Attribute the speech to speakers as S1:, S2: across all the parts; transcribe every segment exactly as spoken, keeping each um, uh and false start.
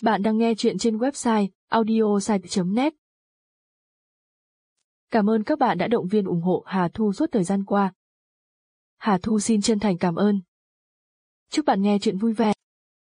S1: Bạn đang nghe chuyện trên website audiosite chấm net. Cảm ơn các bạn đã động viên ủng hộ Hà Thu suốt thời gian qua. Hà Thu xin chân thành cảm ơn. Chúc bạn nghe chuyện vui vẻ.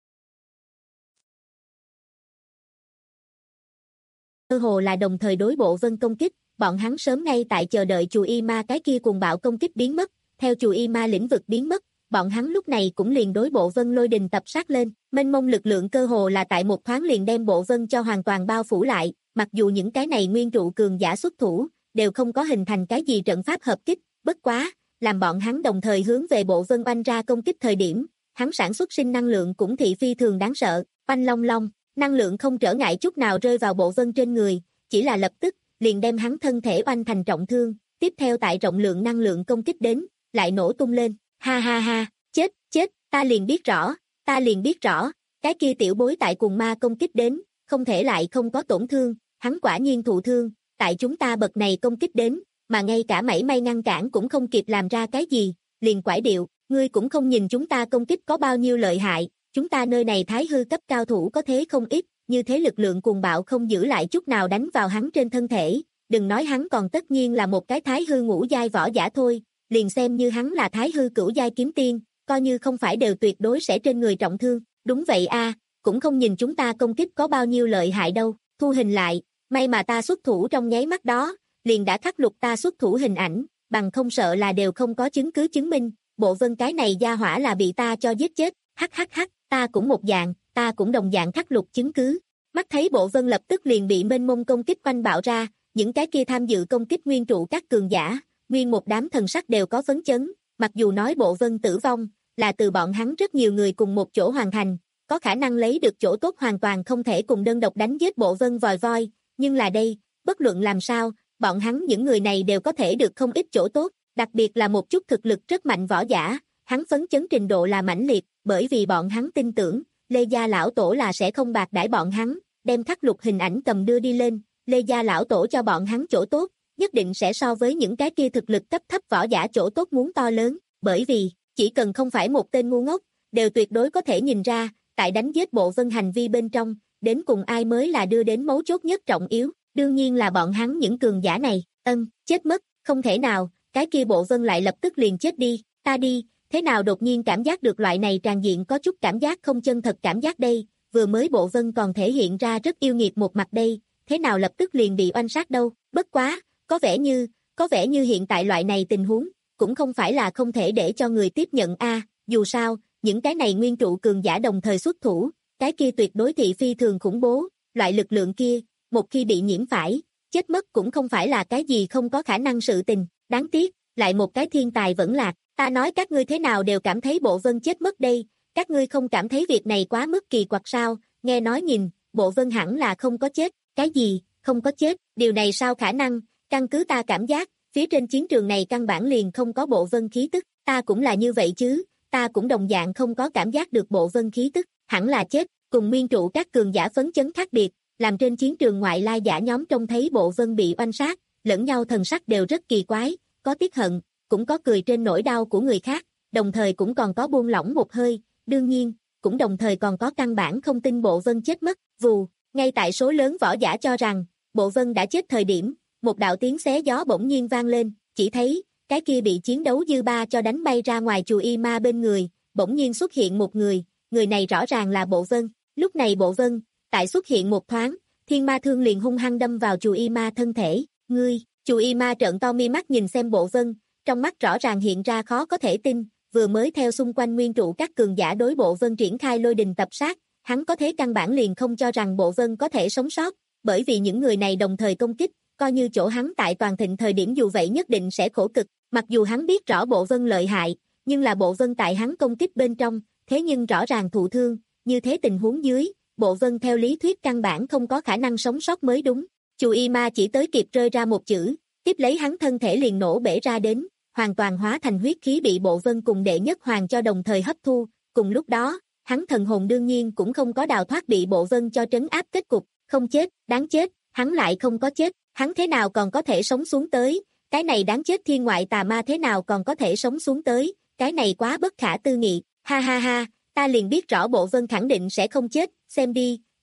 S2: Cơ hồ là đồng thời đối bộ Vân công kích, bọn hắn sớm ngay tại chờ đợi chùa Y Ma cái kia cuồng bạo công kích biến mất, theo chùa Y Ma lĩnh vực biến mất, bọn hắn lúc này cũng liền đối bộ Vân lôi đình tập sát lên, mênh mông lực lượng cơ hồ là tại một thoáng liền đem bộ Vân cho hoàn toàn bao phủ lại, mặc dù những cái này nguyên trụ cường giả xuất thủ, đều không có hình thành cái gì trận pháp hợp kích, bất quá, làm bọn hắn đồng thời hướng về bộ Vân oanh ra công kích thời điểm, hắn sản xuất sinh năng lượng cũng thị phi thường đáng sợ, oanh long long. Năng lượng không trở ngại chút nào rơi vào bộ Vân trên người, chỉ là lập tức, liền đem hắn thân thể oanh thành trọng thương, tiếp theo tại trọng lượng năng lượng công kích đến, lại nổ tung lên, ha ha ha, chết, chết, ta liền biết rõ, ta liền biết rõ, cái kia tiểu bối tại cùng ma công kích đến, không thể lại không có tổn thương, hắn quả nhiên thụ thương, tại chúng ta bậc này công kích đến, mà ngay cả mảy may ngăn cản cũng không kịp làm ra cái gì, liền quải điệu, ngươi cũng không nhìn chúng ta công kích có bao nhiêu lợi hại. Chúng ta nơi này thái hư cấp cao thủ có thế không ít, như thế lực lượng cuồng bạo không giữ lại chút nào đánh vào hắn trên thân thể, đừng nói hắn còn tất nhiên là một cái thái hư ngũ giai võ giả thôi, liền xem như hắn là thái hư cửu giai kiếm tiên, coi như không phải đều tuyệt đối sẽ trên người trọng thương, đúng vậy a, cũng không nhìn chúng ta công kích có bao nhiêu lợi hại đâu, thu hình lại, may mà ta xuất thủ trong nháy mắt đó, liền đã khắc lục ta xuất thủ hình ảnh, bằng không sợ là đều không có chứng cứ chứng minh, bộ Vân cái này gia hỏa là bị ta cho giết chết, hắc hắc hắc. Ta cũng một dạng, ta cũng đồng dạng khắc lục chứng cứ. Mắt thấy bộ Vân lập tức liền bị mênh mông công kích quanh bạo ra, những cái kia tham dự công kích nguyên trụ các cường giả, nguyên một đám thần sắc đều có phấn chấn, mặc dù nói bộ Vân tử vong, là từ bọn hắn rất nhiều người cùng một chỗ hoàn thành, có khả năng lấy được chỗ tốt hoàn toàn không thể cùng đơn độc đánh giết bộ Vân vòi voi, nhưng là đây, bất luận làm sao, bọn hắn những người này đều có thể được không ít chỗ tốt, đặc biệt là một chút thực lực rất mạnh võ giả. Hắn phấn chấn trình độ là mãnh liệt, bởi vì bọn hắn tin tưởng, Lê Gia Lão Tổ là sẽ không bạc đãi bọn hắn, đem khắc lục hình ảnh cầm đưa đi lên, Lê Gia Lão Tổ cho bọn hắn chỗ tốt, nhất định sẽ so với những cái kia thực lực cấp thấp võ giả chỗ tốt muốn to lớn, bởi vì, chỉ cần không phải một tên ngu ngốc, đều tuyệt đối có thể nhìn ra, tại đánh giết bộ Vân hành vi bên trong, đến cùng ai mới là đưa đến mấu chốt nhất trọng yếu, đương nhiên là bọn hắn những cường giả này, ân, chết mất, không thể nào, cái kia bộ Vân lại lập tức liền chết đi, ta đi. Thế nào đột nhiên cảm giác được loại này tràn diện có chút cảm giác không chân thật cảm giác đây, vừa mới bộ Vân còn thể hiện ra rất yêu nghiệt một mặt đây, thế nào lập tức liền bị oanh sát đâu, bất quá, có vẻ như, có vẻ như hiện tại loại này tình huống, cũng không phải là không thể để cho người tiếp nhận a. À, dù sao, những cái này nguyên trụ cường giả đồng thời xuất thủ, cái kia tuyệt đối thị phi thường khủng bố, loại lực lượng kia, một khi bị nhiễm phải, chết mất cũng không phải là cái gì không có khả năng sự tình, đáng tiếc, lại một cái thiên tài vẫn lạc. Ta nói các ngươi thế nào đều cảm thấy bộ Vân chết mất đây, các ngươi không cảm thấy việc này quá mức kỳ quặc sao, nghe nói nhìn, bộ Vân hẳn là không có chết, cái gì, không có chết, điều này sao khả năng, căn cứ ta cảm giác, phía trên chiến trường này căn bản liền không có bộ Vân khí tức, ta cũng là như vậy chứ, ta cũng đồng dạng không có cảm giác được bộ Vân khí tức, hẳn là chết, cùng nguyên trụ các cường giả phấn chấn khác biệt, làm trên chiến trường ngoại lai giả nhóm trông thấy bộ Vân bị oanh sát, lẫn nhau thần sắc đều rất kỳ quái, có tiếc hận, cũng có cười trên nỗi đau của người khác, đồng thời cũng còn có buông lỏng một hơi, đương nhiên, cũng đồng thời còn có căn bản không tin bộ Vân chết mất, vù, ngay tại số lớn võ giả cho rằng, bộ Vân đã chết thời điểm, một đạo tiếng xé gió bỗng nhiên vang lên, chỉ thấy, cái kia bị chiến đấu dư ba cho đánh bay ra ngoài chùa Y Ma bên người, bỗng nhiên xuất hiện một người, người này rõ ràng là bộ Vân, lúc này bộ Vân, tại xuất hiện một thoáng, thiên ma thương liền hung hăng đâm vào chùa Y Ma thân thể, ngươi, chùa Y Ma trợn to mi mắt nhìn xem bộ Vân, trong mắt rõ ràng hiện ra khó có thể tin, vừa mới theo xung quanh nguyên trụ các cường giả đối bộ Vân triển khai lôi đình tập sát, hắn có thế căn bản liền không cho rằng bộ Vân có thể sống sót, bởi vì những người này đồng thời công kích, coi như chỗ hắn tại toàn thịnh thời điểm dù vậy nhất định sẽ khổ cực, mặc dù hắn biết rõ bộ Vân lợi hại, nhưng là bộ Vân tại hắn công kích bên trong, thế nhưng rõ ràng thụ thương, như thế tình huống dưới, bộ Vân theo lý thuyết căn bản không có khả năng sống sót mới đúng, chùa Y Ma chỉ tới kịp rơi ra một chữ, tiếp lấy hắn thân thể liền nổ bể ra đến, hoàn toàn hóa thành huyết khí bị bộ Vân cùng đệ nhất hoàng cho đồng thời hấp thu, cùng lúc đó, hắn thần hồn đương nhiên cũng không có đào thoát bị bộ Vân cho trấn áp kết cục, không chết, đáng chết, hắn lại không có chết, hắn thế nào còn có thể sống xuống tới, cái này đáng chết thiên ngoại tà ma thế nào còn có thể sống xuống tới, cái này quá bất khả tư nghị, ha ha ha, ta liền biết rõ bộ Vân khẳng định sẽ không chết, xem đi,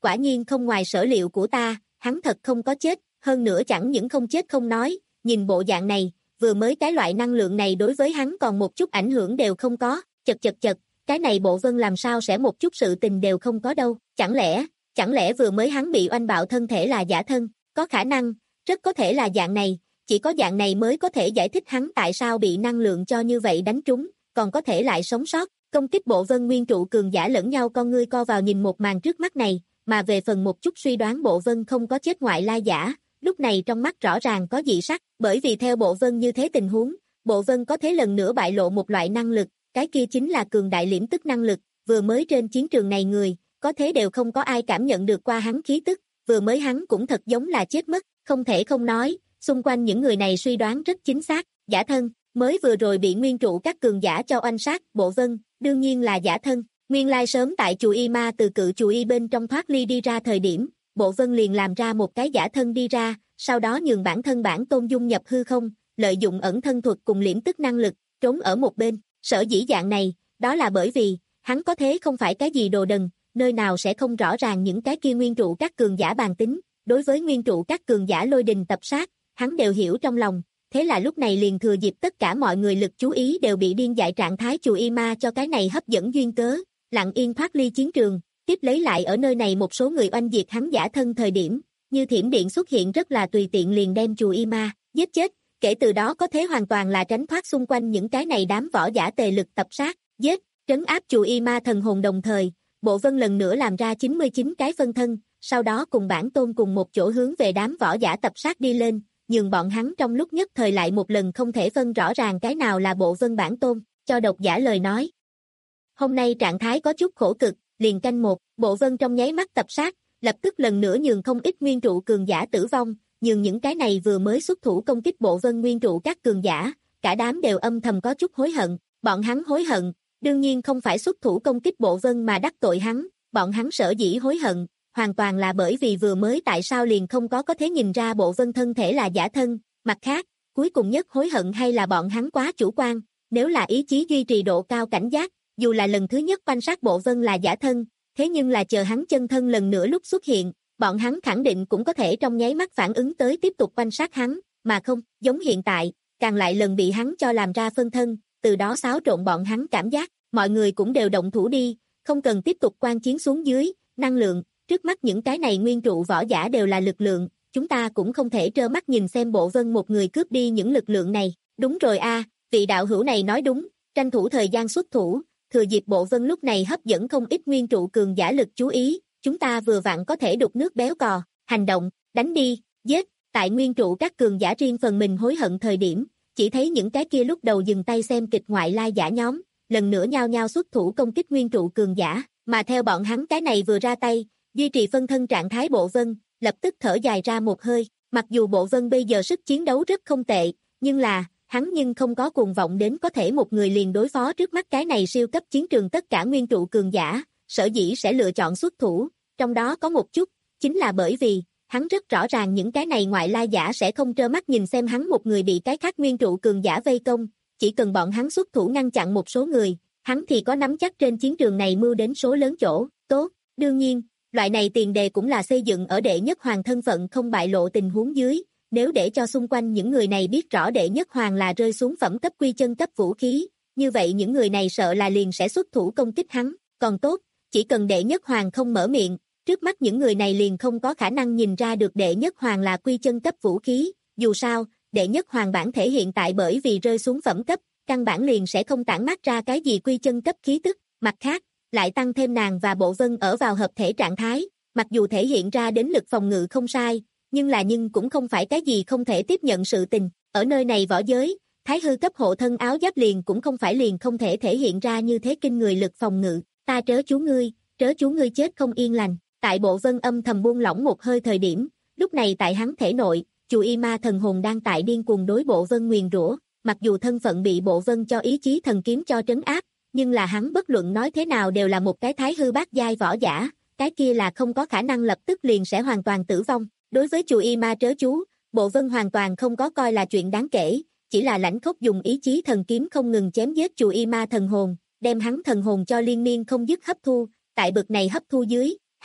S2: quả nhiên không ngoài sở liệu của ta, hắn thật không có chết, hơn nữa chẳng những không chết không nói, nhìn bộ dạng này, vừa mới cái loại năng lượng này đối với hắn còn một chút ảnh hưởng đều không có, chật chật chật, cái này Bộ Vân làm sao sẽ một chút sự tình đều không có đâu, chẳng lẽ, chẳng lẽ vừa mới hắn bị oanh bạo thân thể là giả thân, có khả năng, rất có thể là dạng này, chỉ có dạng này mới có thể giải thích hắn tại sao bị năng lượng cho như vậy đánh trúng, còn có thể lại sống sót, công kích Bộ Vân nguyên trụ cường giả lẫn nhau con ngươi co vào nhìn một màn trước mắt này, mà về phần một chút suy đoán Bộ Vân không có chết ngoại lai giả, lúc này trong mắt rõ ràng có dị sắc, bởi vì theo Bộ Vân như thế tình huống, Bộ Vân có thế lần nữa bại lộ một loại năng lực, cái kia chính là cường đại liễm tức năng lực, vừa mới trên chiến trường này người, có thế đều không có ai cảm nhận được qua hắn khí tức, vừa mới hắn cũng thật giống là chết mất, không thể không nói, xung quanh những người này suy đoán rất chính xác, giả thân, mới vừa rồi bị nguyên trụ các cường giả cho oanh sát, Bộ Vân, đương nhiên là giả thân, nguyên lai sớm tại chùa Y Ma từ cự chùa Y bên trong thoát ly đi ra thời điểm, Bộ Vân liền làm ra một cái giả thân đi ra, sau đó nhường bản thân bản tôn dung nhập hư không, lợi dụng ẩn thân thuật cùng liễm tức năng lực, trốn ở một bên, sở dĩ dạng này, đó là bởi vì, hắn có thế không phải cái gì đồ đần, nơi nào sẽ không rõ ràng những cái kia nguyên trụ các cường giả bàn tính, đối với nguyên trụ các cường giả lôi đình tập sát, hắn đều hiểu trong lòng, thế là lúc này liền thừa dịp tất cả mọi người lực chú ý đều bị điên dại trạng thái chùa Y Ma cho cái này hấp dẫn duyên cớ, lặng yên thoát ly chiến trường, tiếp lấy lại ở nơi này một số người oanh diệt hắn giả thân thời điểm, như thiểm điện xuất hiện rất là tùy tiện liền đem chùa Y Ma giết chết, kể từ đó có thế hoàn toàn là tránh thoát xung quanh những cái này đám võ giả tề lực tập sát, giết, trấn áp chùa Y Ma thần hồn đồng thời, Bộ Vân lần nữa làm ra chín mươi chín cái phân thân, sau đó cùng bản tôn cùng một chỗ hướng về đám võ giả tập sát đi lên, nhường bọn hắn trong lúc nhất thời lại một lần không thể phân rõ ràng cái nào là Bộ Vân bản tôn, cho độc giả lời nói. Hôm nay trạng thái có chút khổ cực, liền canh một, Bộ Vân trong nháy mắt tập sát, lập tức lần nữa nhường không ít nguyên trụ cường giả tử vong, nhường những cái này vừa mới xuất thủ công kích Bộ Vân nguyên trụ các cường giả, cả đám đều âm thầm có chút hối hận, bọn hắn hối hận, đương nhiên không phải xuất thủ công kích Bộ Vân mà đắc tội hắn, bọn hắn sở dĩ hối hận, hoàn toàn là bởi vì vừa mới tại sao liền không có có thể nhìn ra Bộ Vân thân thể là giả thân, mặt khác, cuối cùng nhất hối hận hay là bọn hắn quá chủ quan, nếu là ý chí duy trì độ cao cảnh giác, dù là lần thứ nhất quan sát Bộ Vân là giả thân, thế nhưng là chờ hắn chân thân lần nữa lúc xuất hiện, bọn hắn khẳng định cũng có thể trong nháy mắt phản ứng tới tiếp tục quan sát hắn, mà không, giống hiện tại, càng lại lần bị hắn cho làm ra phân thân, từ đó xáo trộn bọn hắn cảm giác, mọi người cũng đều động thủ đi, không cần tiếp tục quan chiến xuống dưới, năng lượng, trước mắt những cái này nguyên trụ võ giả đều là lực lượng, chúng ta cũng không thể trơ mắt nhìn xem Bộ Vân một người cướp đi những lực lượng này, đúng rồi a, vị đạo hữu này nói đúng, tranh thủ thời gian xuất thủ, thừa dịp Bộ Vân lúc này hấp dẫn không ít nguyên trụ cường giả lực chú ý, chúng ta vừa vặn có thể đục nước béo cò, hành động, đánh đi, giết, tại nguyên trụ các cường giả riêng phần mình hối hận thời điểm, chỉ thấy những cái kia lúc đầu dừng tay xem kịch ngoại lai giả nhóm, lần nữa nhao nhao xuất thủ công kích nguyên trụ cường giả, mà theo bọn hắn cái này vừa ra tay, duy trì phân thân trạng thái Bộ Vân, lập tức thở dài ra một hơi, mặc dù Bộ Vân bây giờ sức chiến đấu rất không tệ, nhưng là, hắn nhưng không có cuồng vọng đến có thể một người liền đối phó trước mắt cái này siêu cấp chiến trường tất cả nguyên trụ cường giả, sở dĩ sẽ lựa chọn xuất thủ, trong đó có một chút, chính là bởi vì, hắn rất rõ ràng những cái này ngoại lai giả sẽ không trơ mắt nhìn xem hắn một người bị cái khác nguyên trụ cường giả vây công, chỉ cần bọn hắn xuất thủ ngăn chặn một số người, hắn thì có nắm chắc trên chiến trường này mưu đến số lớn chỗ, tốt, đương nhiên, loại này tiền đề cũng là xây dựng ở đệ nhất hoàng thân phận không bại lộ tình huống dưới, nếu để cho xung quanh những người này biết rõ đệ nhất hoàng là rơi xuống phẩm cấp quy chân cấp vũ khí, như vậy những người này sợ là liền sẽ xuất thủ công kích hắn, còn tốt, chỉ cần đệ nhất hoàng không mở miệng, trước mắt những người này liền không có khả năng nhìn ra được đệ nhất hoàng là quy chân cấp vũ khí, dù sao, đệ nhất hoàng bản thể hiện tại bởi vì rơi xuống phẩm cấp, căn bản liền sẽ không tản mát ra cái gì quy chân cấp khí tức, mặt khác, lại tăng thêm nàng và Bộ Vân ở vào hợp thể trạng thái, mặc dù thể hiện ra đến lực phòng ngự không sai, nhưng là nhưng cũng không phải cái gì không thể tiếp nhận sự tình, ở nơi này võ giới, thái hư cấp hộ thân áo giáp liền cũng không phải liền không thể thể hiện ra như thế kinh người lực phòng ngự, ta trớ chú ngươi, trớ chú ngươi chết không yên lành, tại Bộ Vân âm thầm buông lỏng một hơi thời điểm, lúc này tại hắn thể nội, chùa Y Ma thần hồn đang tại điên cuồng đối Bộ Vân nguyền rủa, mặc dù thân phận bị Bộ Vân cho ý chí thần kiếm cho trấn áp, nhưng là hắn bất luận nói thế nào đều là một cái thái hư bát giai võ giả, cái kia là không có khả năng lập tức liền sẽ hoàn toàn tử vong. Đối với chùa Y Ma trớ chú, Bộ Vân hoàn toàn không có coi là chuyện đáng kể, chỉ là lãnh khốc dùng ý chí thần kiếm không ngừng chém giết chùa Y Ma thần hồn, đem hắn thần hồn cho liên miên không dứt hấp thu, tại bực này hấp thu dưới,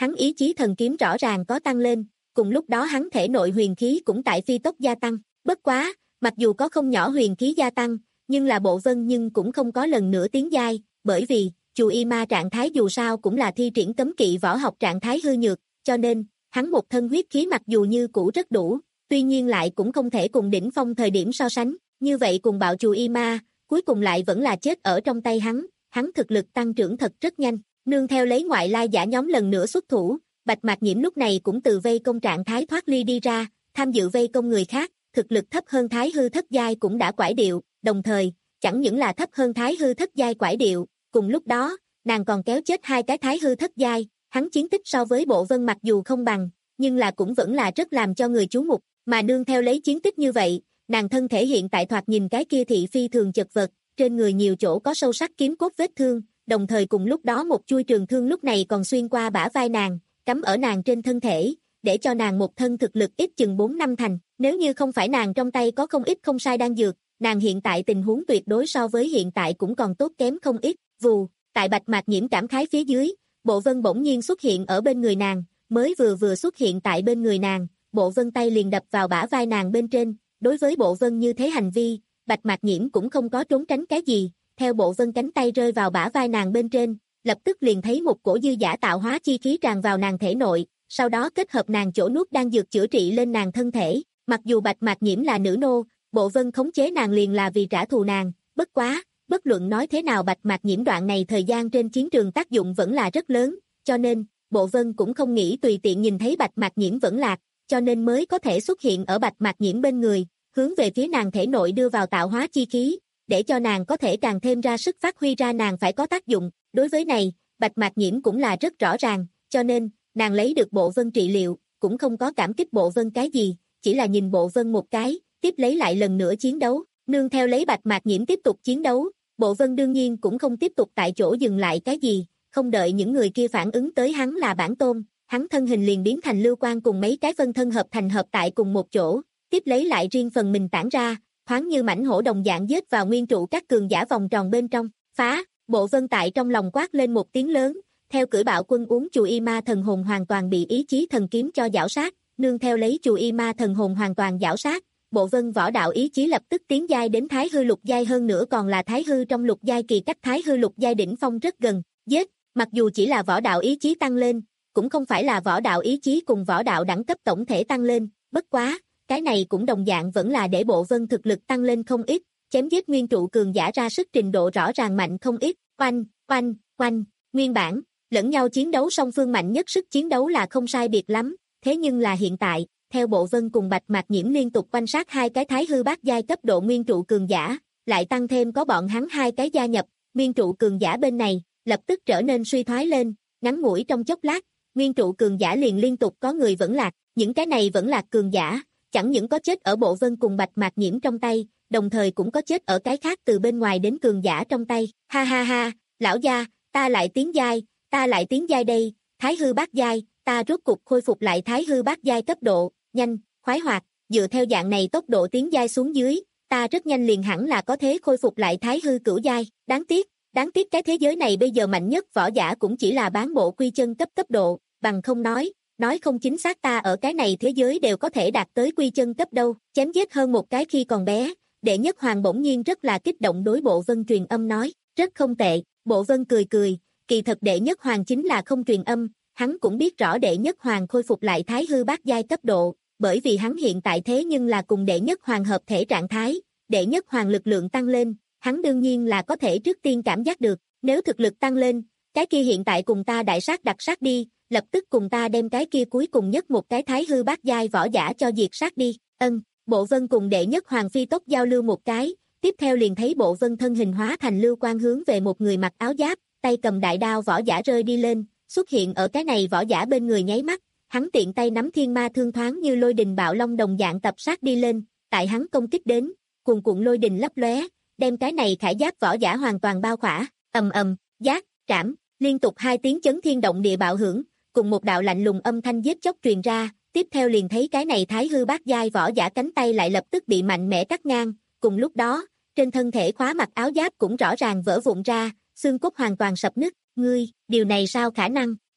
S2: hắn ý chí thần kiếm rõ ràng có tăng lên, cùng lúc đó hắn thể nội huyền khí cũng tại phi tốc gia tăng. Bất quá, mặc dù có không nhỏ huyền khí gia tăng, nhưng là Bộ Vân nhưng cũng không có lần nữa tiến giai, bởi vì Chù Y Ma trạng thái dù sao cũng là thi triển cấm kỵ võ học trạng thái hư nhược, cho nên hắn một thân huyết khí mặc dù như cũ rất đủ, tuy nhiên lại cũng không thể cùng đỉnh phong thời điểm so sánh, như vậy cùng bạo Chù Y Ma, cuối cùng lại vẫn là chết ở trong tay hắn, hắn thực lực tăng trưởng thật rất nhanh, nương theo lấy ngoại lai giả nhóm lần nữa xuất thủ, Bạch Mạc Nhiễm lúc này cũng từ vây công trạng thái thoát ly đi ra, tham dự vây công người khác, thực lực thấp hơn Thái Hư thất giai cũng đã quải điệu, đồng thời, chẳng những là thấp hơn Thái Hư thất giai quải điệu, cùng lúc đó, nàng còn kéo chết hai cái Thái Hư thất giai, hắn chiến tích so với Bộ Vân mặc dù không bằng, nhưng là cũng vẫn là rất làm cho người chú mục, mà nương theo lấy chiến tích như vậy, nàng thân thể hiện tại thoạt nhìn cái kia thị phi thường chật vật, trên người nhiều chỗ có sâu sắc kiếm cốt vết thương, đồng thời cùng lúc đó một chui trường thương lúc này còn xuyên qua bả vai nàng, cắm ở nàng trên thân thể, để cho nàng một thân thực lực ít chừng bốn năm thành, nếu như không phải nàng trong tay có không ít không sai đan dược, nàng hiện tại tình huống tuyệt đối so với hiện tại cũng còn tốt kém không ít, vù, tại Bạch Mạc Nhiễm cảm khái phía dưới, Bộ Vân bỗng nhiên xuất hiện ở bên người nàng, mới vừa vừa xuất hiện tại bên người nàng, Bộ Vân tay liền đập vào bả vai nàng bên trên, đối với Bộ Vân như thế hành vi, Bạch Mạc Nhiễm cũng không có trốn tránh cái gì, theo Bộ Vân cánh tay rơi vào bả vai nàng bên trên, lập tức liền thấy một cổ dư giả tạo hóa chi khí tràn vào nàng thể nội, sau đó kết hợp nàng chỗ nuốt đang dược chữa trị lên nàng thân thể, mặc dù Bạch Mạc Nhiễm là nữ nô, Bộ Vân khống chế nàng liền là vì trả thù nàng, bất quá, bất luận nói thế nào Bạch Mạc Nhiễm đoạn này thời gian trên chiến trường tác dụng vẫn là rất lớn, cho nên, Bộ Vân cũng không nghĩ tùy tiện nhìn thấy Bạch Mạc Nhiễm vẫn lạc, cho nên mới có thể xuất hiện ở Bạch Mạc Nhiễm bên người, hướng về phía nàng thể nội đưa vào tạo hóa chi khí, để cho nàng có thể càng thêm ra sức phát huy ra nàng phải có tác dụng, đối với này, Bạch Mạc Nhiễm cũng là rất rõ ràng, cho nên, nàng lấy được Bộ Vân trị liệu, cũng không có cảm kích Bộ Vân cái gì, chỉ là nhìn Bộ Vân một cái, tiếp lấy lại lần nữa chiến đấu, nương theo lấy Bạch Mạc Nhiễm tiếp tục chiến đấu, Bộ Vân đương nhiên cũng không tiếp tục tại chỗ dừng lại cái gì, không đợi những người kia phản ứng tới hắn là bản tôn, hắn thân hình liền biến thành lưu quang cùng mấy cái phân thân hợp thành hợp tại cùng một chỗ, tiếp lấy lại riêng phần mình tản ra, thoáng như mãnh hổ đồng dạng giết vào nguyên trụ các cường giả vòng tròn bên trong, phá, Bộ Vân tại trong lòng quát lên một tiếng lớn, theo cưỡi bạo quân uống Chù Y Ma thần hồn hoàn toàn bị ý chí thần kiếm cho giảo sát, nương theo lấy Chù Y Ma thần hồn hoàn toàn giảo sát, Bộ Vân võ đạo ý chí lập tức tiến giai đến Thái Hư lục giai, hơn nữa còn là Thái Hư trong lục giai kỳ cách Thái Hư lục giai đỉnh phong rất gần, giết, mặc dù chỉ là võ đạo ý chí tăng lên, cũng không phải là võ đạo ý chí cùng võ đạo đẳng cấp tổng thể tăng lên, bất quá, cái này cũng đồng dạng vẫn là để Bộ Vân thực lực tăng lên không ít, chém giết nguyên trụ cường giả ra sức trình độ rõ ràng mạnh không ít, oanh, oanh, oanh, nguyên bản, lẫn nhau chiến đấu song phương mạnh nhất sức chiến đấu là không sai biệt lắm, thế nhưng là hiện tại, theo Bộ Vân cùng Bạch Mạc Nhiễm liên tục quan sát hai cái Thái Hư bát giai cấp độ nguyên trụ cường giả, lại tăng thêm có bọn hắn hai cái gia nhập, nguyên trụ cường giả bên này, lập tức trở nên suy thoái lên, ngắn ngủi trong chốc lát, nguyên trụ cường giả liền liên tục có người vẫn lạc, những cái này vẫn lạc cường giả, chẳng những có chết ở Bộ Vân cùng Bạch Mạc Nhiễm trong tay, đồng thời cũng có chết ở cái khác từ bên ngoài đến cường giả trong tay, ha ha ha, lão gia, ta lại tiến giai, ta lại tiến giai đây, Thái Hư bát giai, ta rốt cục khôi phục lại Thái Hư bát giai cấp độ, nhanh, khoái hoạt, dựa theo dạng này tốc độ tiến giai xuống dưới, ta rất nhanh liền hẳn là có thể khôi phục lại Thái Hư cửu giai, đáng tiếc, đáng tiếc cái thế giới này bây giờ mạnh nhất võ giả cũng chỉ là bán bộ quy chân cấp cấp độ, bằng không nói, nói không chính xác ta ở cái này thế giới đều có thể đạt tới quy chân cấp đâu, chém giết hơn một cái khi còn bé, Đệ Nhất Hoàng bỗng nhiên rất là kích động đối Bộ Vân truyền âm nói, rất không tệ, Bộ Vân cười cười, kỳ thật Đệ Nhất Hoàng chính là không truyền âm, hắn cũng biết rõ Đệ Nhất Hoàng khôi phục lại Thái Hư bát giai cấp độ, bởi vì hắn hiện tại thế nhưng là cùng Đệ Nhất Hoàng hợp thể trạng thái, Đệ Nhất Hoàng lực lượng tăng lên, hắn đương nhiên là có thể trước tiên cảm giác được, nếu thực lực tăng lên, cái kia hiện tại cùng ta đại sát đặc sát đi, lập tức cùng ta đem cái kia cuối cùng nhất một cái Thái Hư bát giai võ giả cho diệt sát đi, ân, Bộ Vân cùng Đệ Nhất Hoàng phi tốc giao lưu một cái, tiếp theo liền thấy Bộ Vân thân hình hóa thành lưu quang hướng về một người mặc áo giáp, tay cầm đại đao võ giả rơi đi lên, xuất hiện ở cái này võ giả bên người nháy mắt, hắn tiện tay nắm thiên ma thương thoáng như lôi đình bạo long đồng dạng tập sát đi lên, tại hắn công kích đến, cuồn cuộn lôi đình lấp lóe, đem cái này khải giáp võ giả hoàn toàn bao khỏa, ầm ầm, giác, trảm, liên tục hai tiếng chấn thiên động địa bạo hưởng, cùng một đạo lạnh lùng âm thanh giết chóc truyền ra, tiếp theo liền thấy cái này Thái Hư bát giai võ giả cánh tay lại lập tức bị mạnh mẽ cắt ngang, cùng lúc đó, trên thân thể khóa mặc áo giáp cũng rõ ràng vỡ vụn ra, xương cốt hoàn toàn sập nứt, ngươi, điều này sao khả năng,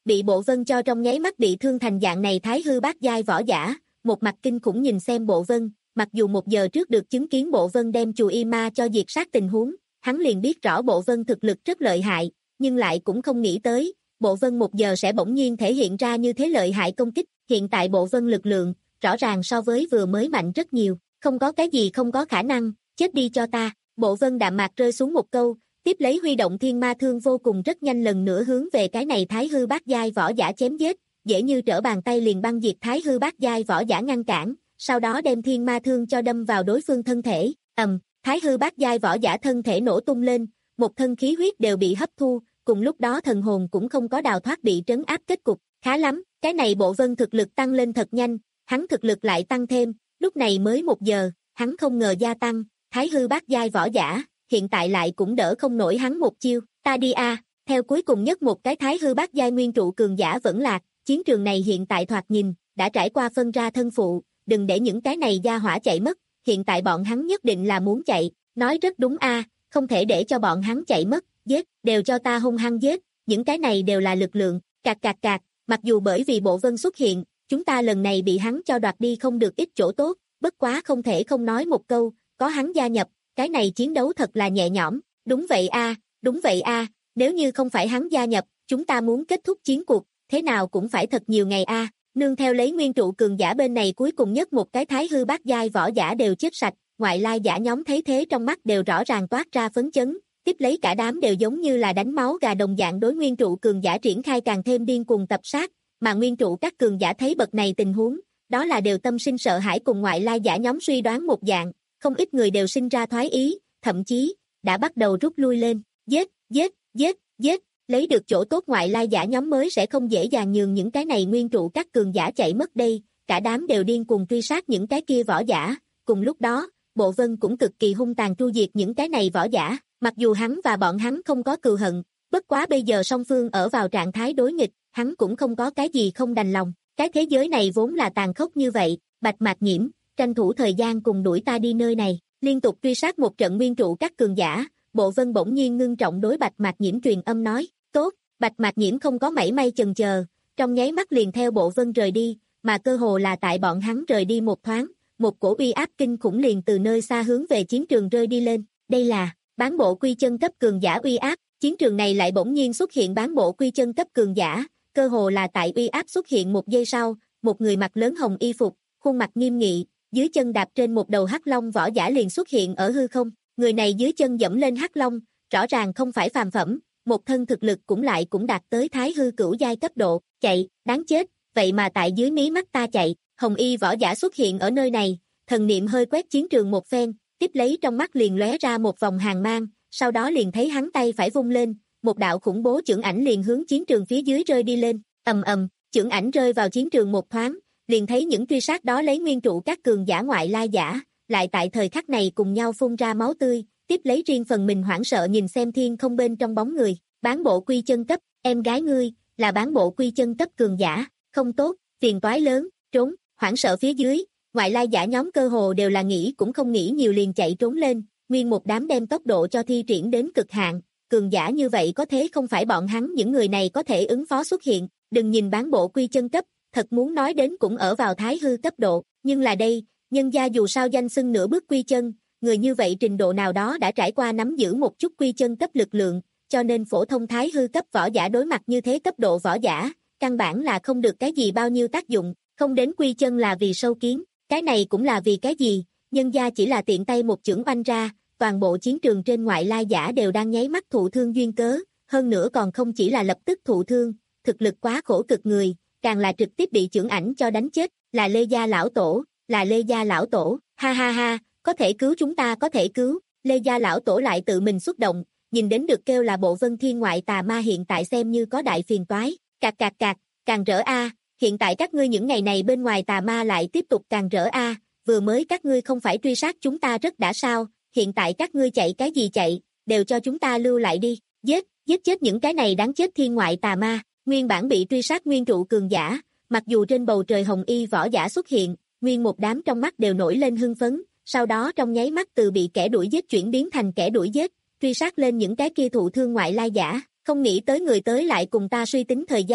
S2: bị Bộ Vân cho trong nháy mắt bị thương thành dạng này thái hư bát giai võ giả, một mặt kinh khủng nhìn xem Bộ Vân, mặc dù một giờ trước được chứng kiến Bộ Vân đem Chù Y Ma cho diệt sát tình huống, hắn liền biết rõ Bộ Vân thực lực rất lợi hại, nhưng lại cũng không nghĩ tới, Bộ Vân một giờ sẽ bỗng nhiên thể hiện ra như thế lợi hại công kích, hiện tại Bộ Vân lực lượng, rõ ràng so với vừa mới mạnh rất nhiều, không có cái gì không có khả năng, chết đi cho ta, Bộ Vân đạm mạc rơi xuống một câu, tiếp lấy huy động thiên ma thương vô cùng rất nhanh lần nữa hướng về cái này thái hư bát giai võ giả chém giết, dễ như trở bàn tay liền băng diệt thái hư bát giai võ giả ngăn cản, sau đó đem thiên ma thương cho đâm vào đối phương thân thể, ầm, thái hư bát giai võ giả thân thể nổ tung lên, một thân khí huyết đều bị hấp thu, cùng lúc đó thần hồn cũng không có đào thoát bị trấn áp kết cục, khá lắm, cái này Bộ Vân thực lực tăng lên thật nhanh, hắn thực lực lại tăng thêm, lúc này mới một giờ, hắn không ngờ gia tăng, thái hư bát giai võ giả, hiện tại lại cũng đỡ không nổi hắn một chiêu, ta đi a, theo cuối cùng nhất một cái thái hư bát giai nguyên trụ cường giả vẫn lạc, chiến trường này hiện tại thoạt nhìn, đã trải qua phân ra thân phụ, đừng để những cái này gia hỏa chạy mất, hiện tại bọn hắn nhất định là muốn chạy, nói rất đúng a, không thể để cho bọn hắn chạy mất, giết, đều cho ta hung hăng giết, những cái này đều là lực lượng, cạc cạc cạc, mặc dù bởi vì Bộ Vân xuất hiện, chúng ta lần này bị hắn cho đoạt đi không được ít chỗ tốt, bất quá không thể không nói một câu, có hắn gia nhập, cái này chiến đấu thật là nhẹ nhõm, đúng vậy a, đúng vậy a, nếu như không phải hắn gia nhập, chúng ta muốn kết thúc chiến cuộc, thế nào cũng phải thật nhiều ngày a. Nương theo lấy nguyên trụ cường giả bên này cuối cùng nhất một cái thái hư bát giai võ giả đều chết sạch, ngoại lai giả nhóm thấy thế trong mắt đều rõ ràng toát ra phấn chấn, tiếp lấy cả đám đều giống như là đánh máu gà đồng dạng đối nguyên trụ cường giả triển khai càng thêm điên cuồng tập sát, mà nguyên trụ các cường giả thấy bậc này tình huống, đó là đều tâm sinh sợ hãi cùng ngoại lai giả nhóm suy đoán một dạng, không ít người đều sinh ra thoái ý, thậm chí đã bắt đầu rút lui lên, giết, giết, giết, giết, lấy được chỗ tốt ngoại lai giả nhóm mới sẽ không dễ dàng nhường những cái này nguyên trụ các cường giả chạy mất đây, cả đám đều điên cuồng truy sát những cái kia võ giả, cùng lúc đó, Bộ Vân cũng cực kỳ hung tàn tru diệt những cái này võ giả, mặc dù hắn và bọn hắn không có cừu hận, bất quá bây giờ song phương ở vào trạng thái đối nghịch, hắn cũng không có cái gì không đành lòng, cái thế giới này vốn là tàn khốc như vậy, Bạch Mạc Nhiễm, tranh thủ thời gian cùng đuổi ta đi nơi này, liên tục truy sát một trận nguyên trụ các cường giả, Bộ Vân bỗng nhiên ngưng trọng đối Bạch Mạc Nhiễm truyền âm nói, tốt, Bạch Mạc Nhiễm không có mảy may chần chờ, trong nháy mắt liền theo Bộ Vân rời đi, mà cơ hồ là tại bọn hắn rời đi một thoáng, một cổ uy áp kinh khủng liền từ nơi xa hướng về chiến trường rơi đi lên, đây là bán bộ quy chân cấp cường giả uy áp, chiến trường này lại bỗng nhiên xuất hiện bán bộ quy chân cấp cường giả, cơ hồ là tại uy áp xuất hiện một giây sau, một người mặc lớn hồng y phục, khuôn mặt nghiêm nghị, dưới chân đạp trên một đầu hắc long võ giả liền xuất hiện ở hư không, người này dưới chân dẫm lên hắc long, rõ ràng không phải phàm phẩm, một thân thực lực cũng lại cũng đạt tới thái hư cửu giai cấp độ, chạy, đáng chết, vậy mà tại dưới mí mắt ta chạy, hồng y võ giả xuất hiện ở nơi này, thần niệm hơi quét chiến trường một phen, tiếp lấy trong mắt liền lóe ra một vòng hàn mang, sau đó liền thấy hắn tay phải vung lên, một đạo khủng bố chưởng ảnh liền hướng chiến trường phía dưới rơi đi lên, ầm ầm, chưởng ảnh rơi vào chiến trường một thoáng, liền thấy những truy sát đó lấy nguyên trụ các cường giả ngoại lai giả, lại tại thời khắc này cùng nhau phun ra máu tươi, tiếp lấy riêng phần mình hoảng sợ nhìn xem thiên không bên trong bóng người, bán bộ quy chân cấp, em gái ngươi, là bán bộ quy chân cấp cường giả, không tốt, phiền toái lớn, trốn, hoảng sợ phía dưới, ngoại lai giả nhóm cơ hồ đều là nghĩ cũng không nghĩ nhiều liền chạy trốn lên, nguyên một đám đem tốc độ cho thi triển đến cực hạn, cường giả như vậy có thế không phải bọn hắn những người này có thể ứng phó xuất hiện, đừng nhìn bán bộ quy chân cấp, thật muốn nói đến cũng ở vào thái hư cấp độ, nhưng là đây, nhân gia dù sao danh xưng nửa bước quy chân, người như vậy trình độ nào đó đã trải qua nắm giữ một chút quy chân cấp lực lượng, cho nên phổ thông thái hư cấp võ giả đối mặt như thế cấp độ võ giả, căn bản là không được cái gì bao nhiêu tác dụng, không đến quy chân là vì sâu kiến, cái này cũng là vì cái gì, nhân gia chỉ là tiện tay một chưởng oanh ra, toàn bộ chiến trường trên ngoại lai giả đều đang nháy mắt thụ thương duyên cớ, hơn nữa còn không chỉ là lập tức thụ thương, thực lực quá khổ cực người, càng là trực tiếp bị chưởng ảnh cho đánh chết, là Lê Gia Lão Tổ, là Lê Gia Lão Tổ, ha ha ha, có thể cứu chúng ta có thể cứu, Lê Gia Lão Tổ lại tự mình xuất động, nhìn đến được kêu là Bộ Vân Thiên ngoại tà ma hiện tại xem như có đại phiền toái, cạc cạc cạc, càng rỡ a, hiện tại các ngươi những ngày này bên ngoài tà ma lại tiếp tục càng rỡ a, vừa mới các ngươi không phải truy sát chúng ta rất đã sao, hiện tại các ngươi chạy cái gì chạy, đều cho chúng ta lưu lại đi, giết, giết chết những cái này đáng chết thiên ngoại tà ma, nguyên bản bị truy sát nguyên trụ cường giả, mặc dù trên bầu trời hồng y võ giả xuất hiện, nguyên một đám trong mắt đều nổi lên hưng phấn, sau đó trong nháy mắt từ bị kẻ đuổi giết chuyển biến thành kẻ đuổi giết, truy sát lên những cái kia thụ thương ngoại lai giả, không nghĩ tới người tới lại cùng ta suy tính thời gian,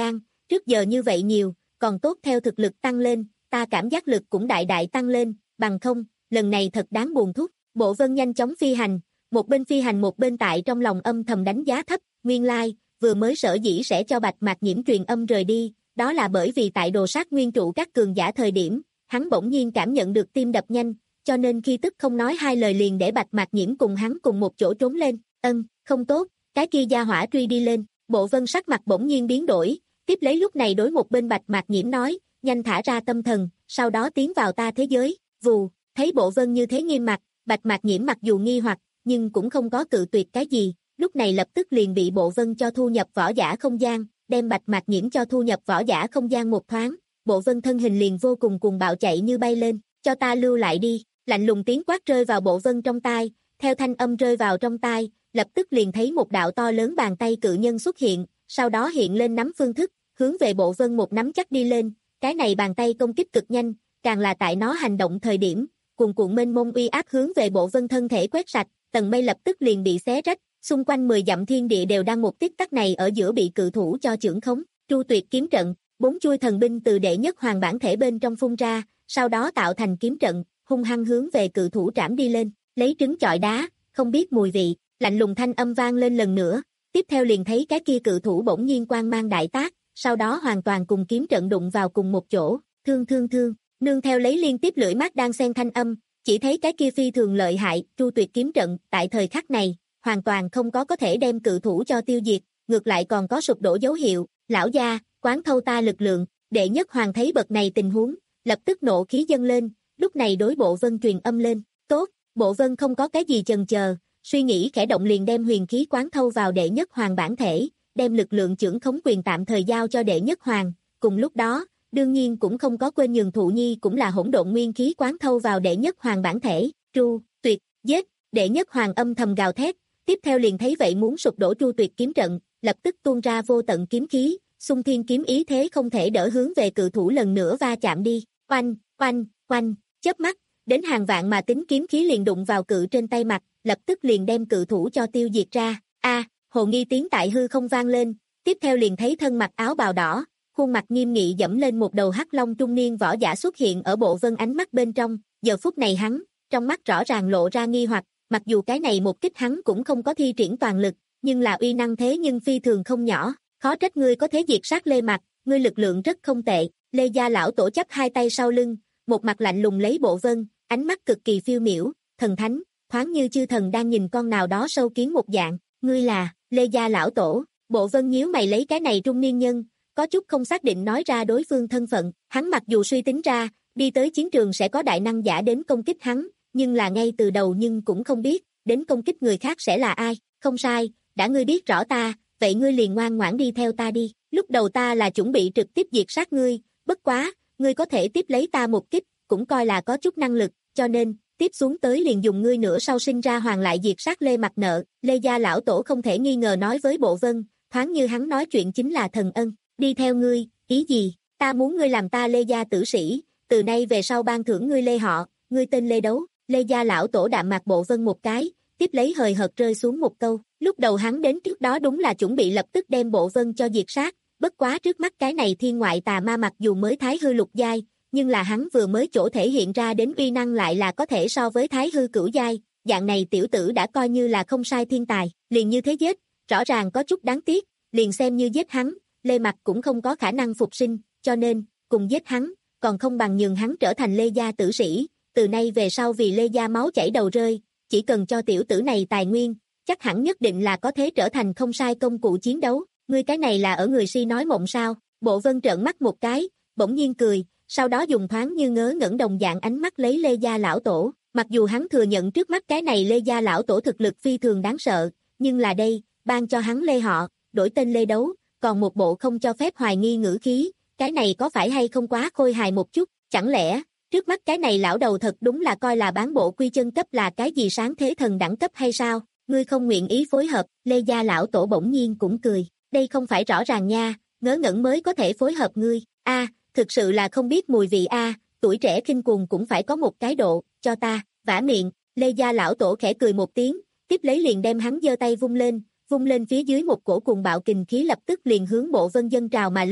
S2: trước giờ như vậy nhiều, còn tốt theo thực lực tăng lên, ta cảm giác lực cũng đại đại tăng lên, bằng không, lần này thật đáng buồn thúc. Bộ Vân nhanh chóng phi hành, một bên phi hành một bên tại trong lòng âm thầm đánh giá thấp, nguyên lai, like, vừa mới sở dĩ sẽ cho Bạch Mạc Nhiễm truyền âm rời đi, đó là bởi vì tại đồ sát nguyên trụ các cường giả thời điểm, hắn bỗng nhiên cảm nhận được tim đập nhanh, cho nên khi tức không nói hai lời liền để Bạch Mạc Nhiễm cùng hắn cùng một chỗ trốn lên, ân, không tốt, cái kia gia hỏa truy đi lên, Bộ Vân sắc mặt bỗng nhiên biến đổi, tiếp lấy lúc này đối một bên Bạch Mạc Nhiễm nói, nhanh thả ra tâm thần, sau đó tiến vào ta thế giới, vù, thấy Bộ Vân như thế nghiêm mặt, Bạch Mạc Nhiễm mặc dù nghi hoặc, nhưng cũng không có cự tuyệt cái gì, lúc này lập tức liền bị Bộ Vân cho thu nhập võ giả không gian, đem Bạch Mạc Nhiễm cho thu nhập võ giả không gian một thoáng, Bộ Vân thân hình liền vô cùng cuồng bạo chạy như bay lên, cho ta lưu lại đi, lạnh lùng tiếng quát rơi vào Bộ Vân trong tai, theo thanh âm rơi vào trong tai, lập tức liền thấy một đạo to lớn bàn tay cự nhân xuất hiện, sau đó hiện lên nắm phương thức, hướng về Bộ Vân một nắm chắc đi lên, cái này bàn tay công kích cực nhanh, càng là tại nó hành động thời điểm, cuồn cuộn mênh mông uy áp hướng về Bộ Vân thân thể quét sạch, tầng mây lập tức liền bị xé rách, xung quanh mười dặm thiên địa đều đang một tích tắc này ở giữa bị cự thủ cho chưởng khống, Tru Tuyệt kiếm trận, bốn chuôi thần binh từ đệ nhất hoàng bản thể bên trong phun ra, sau đó tạo thành kiếm trận, hung hăng hướng về cự thủ trảm đi lên, lấy trứng chọi đá, không biết mùi vị, lạnh lùng thanh âm vang lên lần nữa, tiếp theo liền thấy cái kia cự thủ bỗng nhiên quang mang đại tác, sau đó hoàn toàn cùng kiếm trận đụng vào cùng một chỗ, thương thương thương, nương theo lấy liên tiếp lưỡi mắt đang xen thanh âm, chỉ thấy cái kia phi thường lợi hại, Tru Tuyệt kiếm trận, tại thời khắc này, hoàn toàn không có có thể đem cự thủ cho tiêu diệt, ngược lại còn có sụp đổ dấu hiệu, lão gia, quán thâu ta lực lượng, đệ nhất hoàng thấy bậc này tình huống, lập tức nộ khí dâng lên, lúc này đối Bộ Vân truyền âm lên, tốt, Bộ Vân không có cái gì chần chờ, suy nghĩ khẽ động liền đem huyền khí quán thâu vào đệ nhất hoàng bản thể, đem lực lượng chưởng khống quyền tạm thời giao cho đệ nhất hoàng, cùng lúc đó, đương nhiên cũng không có quên nhường Thụ Nhi cũng là hỗn độn nguyên khí quán thâu vào đệ nhất hoàng bản thể, Tru Tuyệt, giết, đệ nhất hoàng âm thầm gào thét, tiếp theo liền thấy vậy muốn sụp đổ Tru Tuyệt kiếm trận, lập tức tuôn ra vô tận kiếm khí, xung thiên kiếm ý thế không thể đỡ hướng về cự thủ lần nữa va chạm đi, oanh, oanh, oanh, chớp mắt, đến hàng vạn mà tính kiếm khí liền đụng vào cự trên tay mặt, lập tức liền đem cự thủ cho tiêu diệt ra, a, hồ nghi tiếng tại hư không vang lên, tiếp theo liền thấy thân mặc áo bào đỏ, khuôn mặt nghiêm nghị dẫm lên một đầu hắc long trung niên võ giả xuất hiện ở Bộ Vân ánh mắt bên trong, giờ phút này hắn, trong mắt rõ ràng lộ ra nghi hoặc, mặc dù cái này một kích hắn cũng không có thi triển toàn lực, nhưng là uy năng thế nhưng phi thường không nhỏ, khó trách ngươi có thể diệt sát Lê Mặc, ngươi lực lượng rất không tệ, Lê gia lão tổ chắp hai tay sau lưng, một mặt lạnh lùng lấy Bộ Vân, ánh mắt cực kỳ phiêu miểu, thần thánh, thoáng như chư thần đang nhìn con nào đó sâu kiến một dạng, ngươi là, Lê gia lão tổ, Bộ Vân nhíu mày lấy cái này trung niên nhân, có chút không xác định nói ra đối phương thân phận, hắn mặc dù suy tính ra, đi tới chiến trường sẽ có đại năng giả đến công kích hắn, nhưng là ngay từ đầu nhưng cũng không biết, đến công kích người khác sẽ là ai, không sai, đã ngươi biết rõ ta, vậy ngươi liền ngoan ngoãn đi theo ta đi, lúc đầu ta là chuẩn bị trực tiếp diệt sát ngươi, bất quá, ngươi có thể tiếp lấy ta một kích, cũng coi là có chút năng lực, cho nên, tiếp xuống tới liền dùng ngươi nữa sau sinh ra hoàng lại diệt sát Lê Mặc nợ, Lê gia lão tổ không thể nghi ngờ nói với Bộ Vân, thoáng như hắn nói chuyện chính là thần ân, đi theo ngươi, ý gì, ta muốn ngươi làm ta Lê gia tử sĩ, từ nay về sau ban thưởng ngươi Lê họ, ngươi tên Lê Đấu, Lê gia lão tổ đạm mặt Bộ Vân một cái, tiếp lấy hời hợt rơi xuống một câu, lúc đầu hắn đến trước đó đúng là chuẩn bị lập tức đem Bộ Vân cho diệt sát, bất quá trước mắt cái này thiên ngoại tà ma mặc dù mới thái hư lục giai, nhưng là hắn vừa mới chỗ thể hiện ra đến uy năng lại là có thể so với thái hư cửu giai, dạng này tiểu tử đã coi như là không sai thiên tài, liền như thế giết, rõ ràng có chút đáng tiếc, liền xem như giết hắn, Lê Mặc cũng không có khả năng phục sinh, cho nên, cùng giết hắn, còn không bằng nhường hắn trở thành Lê gia tử sĩ, từ nay về sau vì Lê gia máu chảy đầu rơi, chỉ cần cho tiểu tử này tài nguyên, chắc hẳn nhất định là có thể trở thành không sai công cụ chiến đấu, ngươi cái này là ở người si nói mộng sao, Bộ Vân trợn mắt một cái, bỗng nhiên cười, sau đó dùng thoáng như ngớ ngẩn đồng dạng ánh mắt lấy Lê gia lão tổ, mặc dù hắn thừa nhận trước mắt cái này Lê gia lão tổ thực lực phi thường đáng sợ, nhưng là đây, ban cho hắn Lê họ, đổi tên Lê Đấu, còn một bộ không cho phép hoài nghi ngữ khí, cái này có phải hay không quá khôi hài một chút, chẳng lẽ, trước mắt cái này lão đầu thật đúng là coi là bán bộ quy chân cấp là cái gì sáng thế thần đẳng cấp hay sao, ngươi không nguyện ý phối hợp, Lê gia lão tổ bỗng nhiên cũng cười, đây không phải rõ ràng nha, ngớ ngẩn mới có thể phối hợp ngươi, a, thực sự là không biết mùi vị a, tuổi trẻ khinh cuồng cũng phải có một cái độ, cho ta, vả miệng, Lê gia lão tổ khẽ cười một tiếng, tiếp lấy liền đem hắn giơ tay vung lên, vung lên phía dưới một cổ cuồng bạo kình khí lập tức liền hướng Bộ Vân dâng trào mà lên,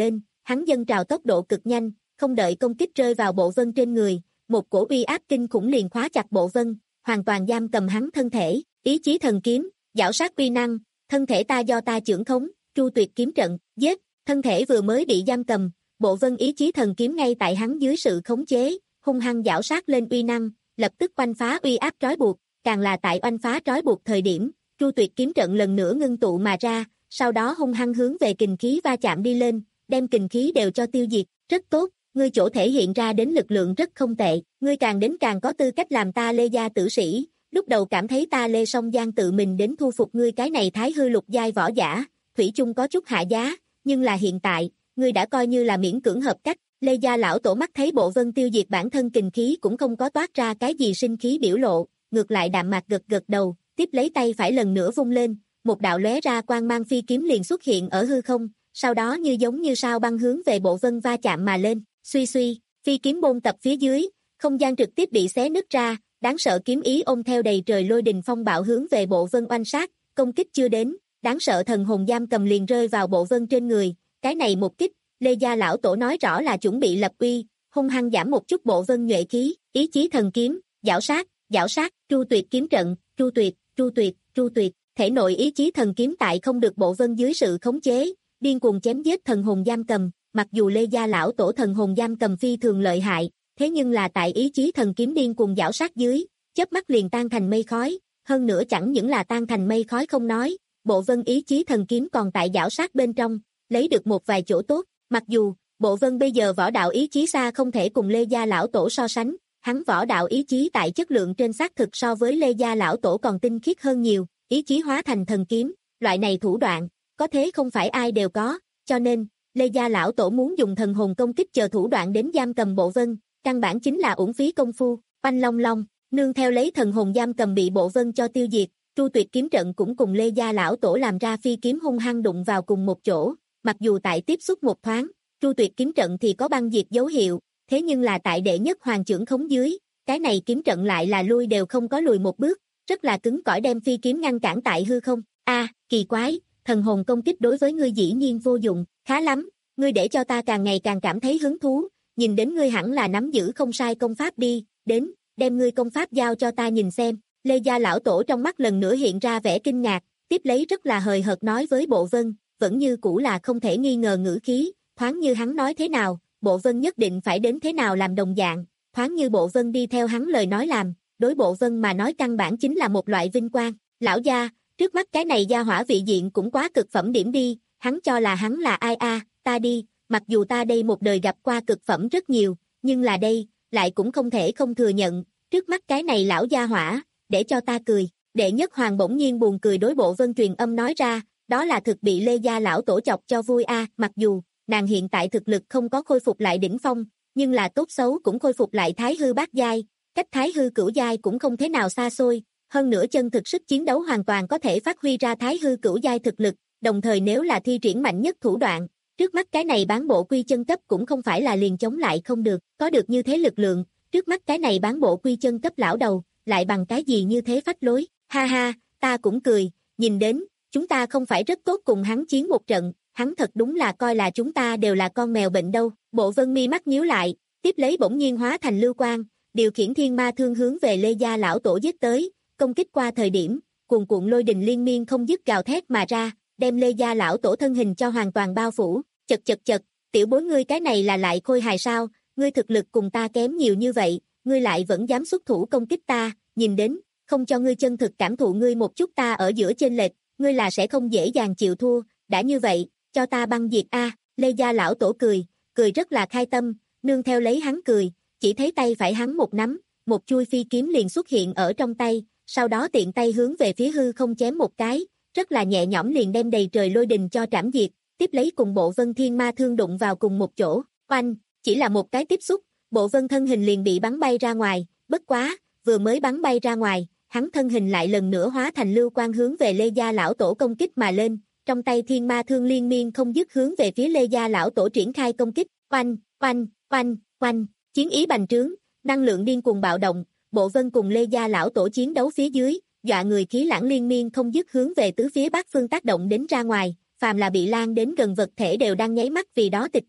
S2: hắn dâng trào tốc độ cực nhanh, không đợi công kích rơi vào Bộ Vân trên người, một cổ uy áp kinh khủng liền khóa chặt Bộ Vân, hoàn toàn giam cầm hắn thân thể, ý chí thần kiếm, giảo sát uy năng, thân thể ta do ta trưởng khống, Tru Tuyệt kiếm trận, giết, thân thể vừa mới bị giam cầm, Bộ Vân ý chí thần kiếm ngay tại hắn dưới sự khống chế, hung hăng giảo sát lên uy năng, lập tức oanh phá uy áp trói buộc, càng là tại oanh phá trói buộc thời điểm, Tru Tuyệt kiếm trận lần nữa ngưng tụ mà ra, sau đó hung hăng hướng về kình khí va chạm đi lên, đem kình khí đều cho tiêu diệt, rất tốt, ngươi chỗ thể hiện ra đến lực lượng rất không tệ, ngươi càng đến càng có tư cách làm ta Lê gia tử sĩ, lúc đầu cảm thấy ta Lê Song Giang tự mình đến thu phục ngươi cái này thái hư lục giai võ giả, thủy chung có chút hạ giá, nhưng là hiện tại, ngươi đã coi như là miễn cưỡng hợp cách. Lê gia lão tổ mắt thấy Bộ Vân tiêu diệt bản thân kình khí cũng không có toát ra cái gì sinh khí biểu lộ, ngược lại đạm mạc gật gật đầu, tiếp lấy tay phải lần nữa vung lên, một đạo lóe ra quang mang phi kiếm liền xuất hiện ở hư không, sau đó như giống như sao băng hướng về Bộ Vân va chạm mà lên, suy suy, phi kiếm bôn tập phía dưới, không gian trực tiếp bị xé nứt ra, đáng sợ kiếm ý ôm theo đầy trời lôi đình phong bạo hướng về Bộ Vân oanh sát, công kích chưa đến, đáng sợ thần hồn giam cầm liền rơi vào Bộ Vân trên người, cái này một kích, Lê gia lão tổ nói rõ là chuẩn bị lập uy, hung hăng giảm một chút Bộ Vân nhuệ khí, ý chí thần kiếm, giảo sát, giảo sát, Tru Tuyệt kiếm trận, Tru Tuyệt, Tru Tuyệt, Tru Tuyệt, thể nội ý chí thần kiếm tại không được Bộ Vân dưới sự khống chế, điên cuồng chém giết thần hồn giam cầm, mặc dù Lê gia lão tổ thần hồn giam cầm phi thường lợi hại, thế nhưng là tại ý chí thần kiếm điên cuồng giảo sát dưới, chớp mắt liền tan thành mây khói, hơn nữa chẳng những là tan thành mây khói không nói, Bộ Vân ý chí thần kiếm còn tại giảo sát bên trong, lấy được một vài chỗ tốt, mặc dù Bộ Vân bây giờ võ đạo ý chí xa không thể cùng Lê gia lão tổ so sánh, hắn võ đạo ý chí tại chất lượng trên xác thực so với Lê gia lão tổ còn tinh khiết hơn nhiều, ý chí hóa thành thần kiếm, loại này thủ đoạn, có thế không phải ai đều có, cho nên, Lê gia lão tổ muốn dùng thần hồn công kích chờ thủ đoạn đến giam cầm Bộ Vân, căn bản chính là uổng phí công phu, oanh long long, nương theo lấy thần hồn giam cầm bị Bộ Vân cho tiêu diệt, Tru Tuyệt kiếm trận cũng cùng Lê gia lão tổ làm ra phi kiếm hung hăng đụng vào cùng một chỗ, mặc dù tại tiếp xúc một thoáng, Tru Tuyệt kiếm trận thì có băng diệt dấu hiệu, thế nhưng là tại đệ nhất hoàng trưởng khống dưới, cái này kiếm trận lại là lui đều không có lùi một bước, rất là cứng cỏi đem phi kiếm ngăn cản tại hư không. A, kỳ quái, thần hồn công kích đối với ngươi dĩ nhiên vô dụng, khá lắm, ngươi để cho ta càng ngày càng cảm thấy hứng thú, nhìn đến ngươi hẳn là nắm giữ không sai công pháp đi, đến, đem ngươi công pháp giao cho ta nhìn xem. Lê gia lão tổ trong mắt lần nữa hiện ra vẻ kinh ngạc, tiếp lấy rất là hời hợt nói với Bộ Vân, vẫn như cũ là không thể nghi ngờ ngữ khí, thoáng như hắn nói thế nào, Bộ Vân nhất định phải đến thế nào làm đồng dạng, thoáng như Bộ Vân đi theo hắn lời nói làm, đối Bộ Vân mà nói căn bản chính là một loại vinh quang. Lão gia, trước mắt cái này gia hỏa vị diện cũng quá cực phẩm điểm đi, hắn cho là hắn là ai a, à, ta đi, mặc dù ta đây một đời gặp qua cực phẩm rất nhiều, nhưng là đây, lại cũng không thể không thừa nhận, trước mắt cái này lão gia hỏa, để cho ta cười. Đệ nhất hoàng bỗng nhiên buồn cười đối Bộ Vân truyền âm nói ra, đó là thực bị Lê gia lão tổ chọc cho vui a, à, mặc dù nàng hiện tại thực lực không có khôi phục lại đỉnh phong, nhưng là tốt xấu cũng khôi phục lại thái hư bát giai, cách thái hư cửu giai cũng không thế nào xa xôi, hơn nữa chân thực sức chiến đấu hoàn toàn có thể phát huy ra thái hư cửu giai thực lực, đồng thời nếu là thi triển mạnh nhất thủ đoạn, trước mắt cái này bán bộ quy chân cấp cũng không phải là liền chống lại không được, có được như thế lực lượng, trước mắt cái này bán bộ quy chân cấp lão đầu, lại bằng cái gì như thế phách lối, ha ha, ta cũng cười, nhìn đến, chúng ta không phải rất tốt cùng hắn chiến một trận, hắn thật đúng là coi là chúng ta đều là con mèo bệnh đâu. Bộ Vân mi mắt nhíu lại, tiếp lấy bỗng nhiên hóa thành lưu quang, điều khiển thiên ma thương hướng về Lê gia lão tổ giết tới, công kích qua thời điểm, cuồn cuộn lôi đình liên miên không dứt gào thét mà ra, đem Lê gia lão tổ thân hình cho hoàn toàn bao phủ, chật chật chật, tiểu bối ngươi cái này là lại khôi hài sao, ngươi thực lực cùng ta kém nhiều như vậy, ngươi lại vẫn dám xuất thủ công kích ta, nhìn đến, không cho ngươi chân thực cảm thụ ngươi một chút ta ở giữa chênh lệch, ngươi là sẽ không dễ dàng chịu thua, đã như vậy, cho ta băng diệt a. Lê gia lão tổ cười, cười rất là khai tâm, nương theo lấy hắn cười, chỉ thấy tay phải hắn một nắm, một chuôi phi kiếm liền xuất hiện ở trong tay, sau đó tiện tay hướng về phía hư không chém một cái, rất là nhẹ nhõm liền đem đầy trời lôi đình cho trảm diệt, tiếp lấy cùng Bộ Vân thiên ma thương đụng vào cùng một chỗ, oanh, chỉ là một cái tiếp xúc, Bộ Vân thân hình liền bị bắn bay ra ngoài, bất quá, vừa mới bắn bay ra ngoài, hắn thân hình lại lần nữa hóa thành lưu quang hướng về Lê gia lão tổ công kích mà lên, trong tay thiên ma thương liên miên không dứt hướng về phía Lê gia lão tổ triển khai công kích, oanh, oanh, oanh, oanh, chiến ý bành trướng, năng lượng điên cuồng bạo động, Bộ Vân cùng Lê gia lão tổ chiến đấu phía dưới, dọa người khí lãng liên miên không dứt hướng về tứ phía bát phương tác động đến ra ngoài, phàm là bị lan đến gần vật thể đều đang nháy mắt vì đó tịch diệt,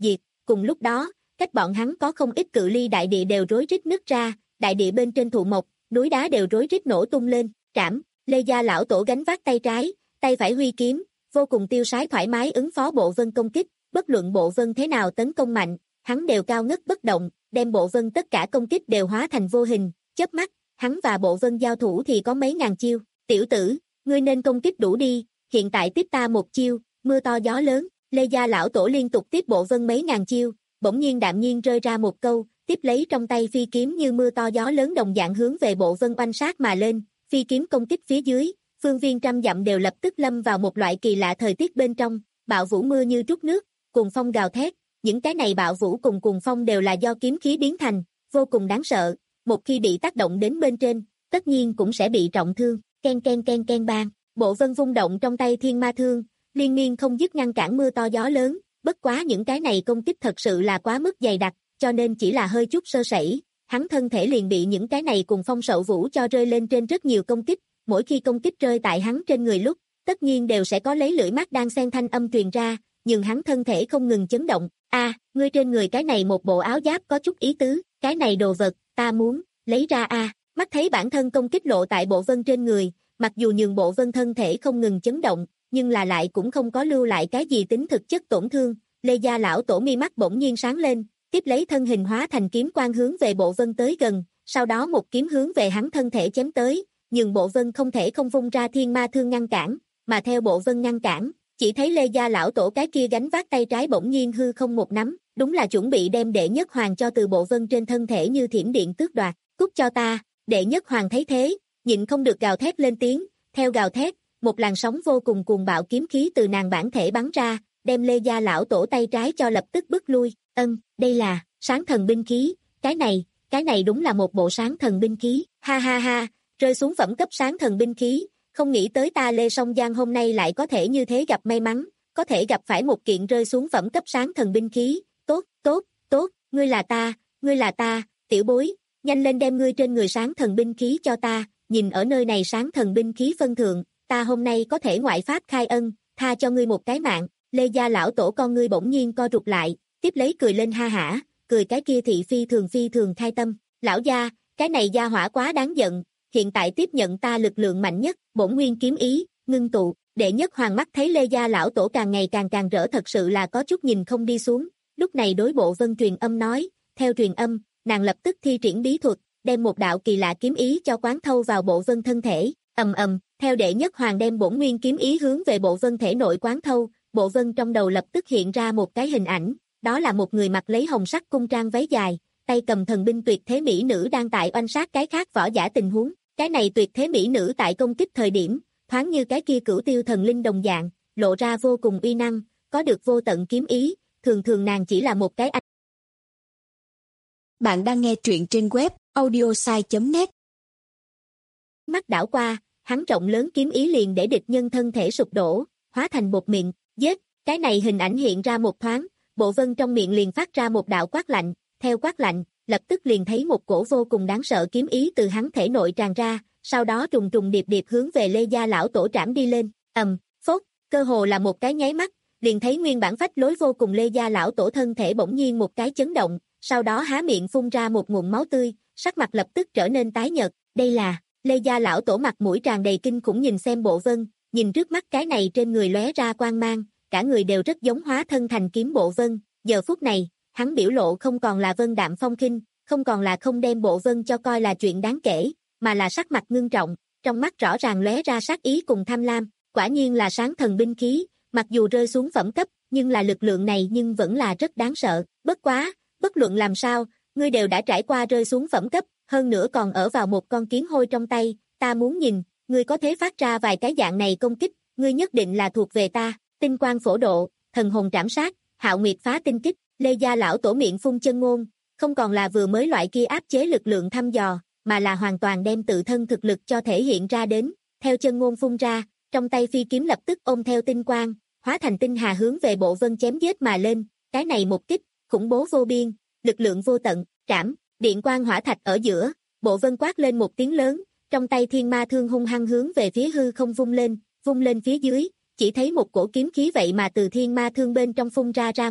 S2: Cùng lúc đó, cách bọn hắn có không ít cự ly đại địa đều rối rít nứt ra, đại địa bên trên thụ mộc, núi đá đều rối rít nổ tung lên, trảm, Lê Gia lão tổ gánh vác tay trái, tay phải huy kiếm, vô cùng tiêu sái thoải mái ứng phó Bộ Vân công kích, bất luận Bộ Vân thế nào tấn công mạnh, hắn đều cao ngất bất động, đem Bộ Vân tất cả công kích đều hóa thành vô hình, chớp mắt, hắn và Bộ Vân giao thủ thì có mấy ngàn chiêu, tiểu tử, ngươi nên công kích đủ đi, hiện tại tiếp ta một chiêu, mưa to gió lớn, Lê Gia lão tổ liên tục tiếp Bộ Vân mấy ngàn chiêu, bỗng nhiên đạm nhiên rơi ra một câu, tiếp lấy trong tay phi kiếm như mưa to gió lớn đồng dạng hướng về Bộ Vân oanh sát mà lên, phi kiếm công kích phía dưới, phương viên trăm dặm đều lập tức lâm vào một loại kỳ lạ thời tiết bên trong, bạo vũ mưa như trút nước, cuồng phong gào thét, những cái này bạo vũ cùng cuồng phong đều là do kiếm khí biến thành, vô cùng đáng sợ, một khi bị tác động đến bên trên, tất nhiên cũng sẽ bị trọng thương, ken ken ken ken bang, Bộ Vân vung động trong tay thiên ma thương, liên miên không dứt ngăn cản mưa to gió lớn, bất quá những cái này công kích thật sự là quá mức dày đặc, cho nên chỉ là hơi chút sơ sẩy, hắn thân thể liền bị những cái này cùng phong sậu vũ cho rơi lên trên rất nhiều công kích, mỗi khi công kích rơi tại hắn trên người lúc, tất nhiên đều sẽ có lấy lưỡi mắt đang xen thanh âm truyền ra, nhưng hắn thân thể không ngừng chấn động, a, à, ngươi trên người cái này một bộ áo giáp có chút ý tứ, cái này đồ vật, ta muốn, lấy ra a, à. Mắt thấy bản thân công kích lộ tại Bộ Vân trên người, mặc dù nhường Bộ Vân thân thể không ngừng chấn động, nhưng là lại cũng không có lưu lại cái gì tính thực chất tổn thương, Lê Gia lão tổ mi mắt bỗng nhiên sáng lên, tiếp lấy thân hình hóa thành kiếm quang hướng về Bộ Vân tới gần, sau đó một kiếm hướng về hắn thân thể chém tới, nhưng Bộ Vân không thể không vung ra thiên ma thương ngăn cản, mà theo Bộ Vân ngăn cản, chỉ thấy Lê Gia lão tổ cái kia gánh vác tay trái bỗng nhiên hư không một nắm, đúng là chuẩn bị đem đệ nhất hoàng cho từ Bộ Vân trên thân thể như thiểm điện tước đoạt, cút cho ta, đệ nhất hoàng thấy thế, nhịn không được gào thét lên tiếng, theo gào thét, một làn sóng vô cùng cuồng bạo kiếm khí từ nàng bản thể bắn ra, đem Lê Gia lão tổ tay trái cho lập tức bức lui, ân, đây là, sáng thần binh khí, cái này, cái này đúng là một bộ sáng thần binh khí, ha ha ha, rơi xuống phẩm cấp sáng thần binh khí, không nghĩ tới ta Lê Song Giang hôm nay lại có thể như thế gặp may mắn, có thể gặp phải một kiện rơi xuống phẩm cấp sáng thần binh khí, tốt, tốt, tốt, ngươi là ta, ngươi là ta, tiểu bối, nhanh lên đem ngươi trên người sáng thần binh khí cho ta, nhìn ở nơi này sáng thần binh khí phân thượng, ta hôm nay có thể ngoại pháp khai ân, tha cho ngươi một cái mạng, Lê Gia lão tổ con ngươi bỗng nhiên co rụt lại, tiếp lấy cười lên ha hả, cười cái kia thị phi thường phi thường khai tâm, lão gia, cái này gia hỏa quá đáng giận, hiện tại tiếp nhận ta lực lượng mạnh nhất, bổn nguyên kiếm ý, ngưng tụ, đệ nhất hoàng mắt thấy Lê Gia lão tổ càng ngày càng càng rỡ thật sự là có chút nhìn không đi xuống, lúc này đối Bộ Vân truyền âm nói, theo truyền âm, nàng lập tức thi triển bí thuật, đem một đạo kỳ lạ kiếm ý cho quán thâu vào Bộ Vân thân thể, ầm ầm, theo đệ nhất hoàng đem bổn nguyên kiếm ý hướng về Bộ Vân thể nội quán thâu, Bộ Vân trong đầu lập tức hiện ra một cái hình ảnh, đó là một người mặc lấy hồng sắc cung trang váy dài, tay cầm thần binh tuyệt thế mỹ nữ đang tại oanh sát cái khác võ giả tình huống, cái này tuyệt thế mỹ nữ tại công kích thời điểm, thoáng như cái kia cửu tiêu thần linh đồng dạng, lộ ra vô cùng uy năng, có được vô tận kiếm ý, thường thường nàng chỉ là một cái anh.
S3: Bạn đang nghe truyện trên web audiosai chấm net.
S2: Mắt đảo qua, hắn rộng lớn kiếm ý liền để địch nhân thân thể sụp đổ, hóa thành bột mịn, giết, cái này hình ảnh hiện ra một thoáng, Bộ Vân trong miệng liền phát ra một đạo quát lạnh, theo quát lạnh, lập tức liền thấy một cổ vô cùng đáng sợ kiếm ý từ hắn thể nội tràn ra, sau đó trùng trùng điệp điệp hướng về Lê Gia lão tổ trảm đi lên, ầm, phốt, cơ hồ là một cái nháy mắt, liền thấy nguyên bản phách lối vô cùng Lê Gia lão tổ thân thể bỗng nhiên một cái chấn động, sau đó há miệng phun ra một ngụm máu tươi, sắc mặt lập tức trở nên tái nhợt, đây là, Lê Gia lão tổ mặt mũi tràn đầy kinh khủng nhìn xem Bộ Vân, nhìn trước mắt cái này trên người lóe ra quang mang, cả người đều rất giống hóa thân thành kiếm Bộ Vân, giờ phút này, hắn biểu lộ không còn là vân đạm phong khinh, không còn là không đem Bộ Vân cho coi là chuyện đáng kể, mà là sắc mặt ngưng trọng, trong mắt rõ ràng lóe ra sát ý cùng tham lam, quả nhiên là sáng thần binh khí, mặc dù rơi xuống phẩm cấp, nhưng là lực lượng này nhưng vẫn là rất đáng sợ, bất quá, bất luận làm sao, ngươi đều đã trải qua rơi xuống phẩm cấp, hơn nữa còn ở vào một con kiến hôi trong tay, ta muốn nhìn, ngươi có thể phát ra vài cái dạng này công kích, ngươi nhất định là thuộc về ta, tinh quang phổ độ, thần hồn trảm sát, hạo nguyệt phá tinh kích, Lê Gia lão tổ miệng phun chân ngôn, không còn là vừa mới loại kia áp chế lực lượng thăm dò, mà là hoàn toàn đem tự thân thực lực cho thể hiện ra đến, theo chân ngôn phun ra, trong tay phi kiếm lập tức ôm theo tinh quang, hóa thành tinh hà hướng về Bộ Vân chém giết mà lên, cái này một kích, khủng bố vô biên, lực lượng vô tận, trảm, điện quang hỏa thạch ở giữa, Bộ Vân quát lên một tiếng lớn, trong tay thiên ma thương hung hăng hướng về phía hư không vung lên, vung lên phía dưới, chỉ thấy một cổ kiếm khí vậy mà từ thiên ma thương bên trong phun ra ra ngoài,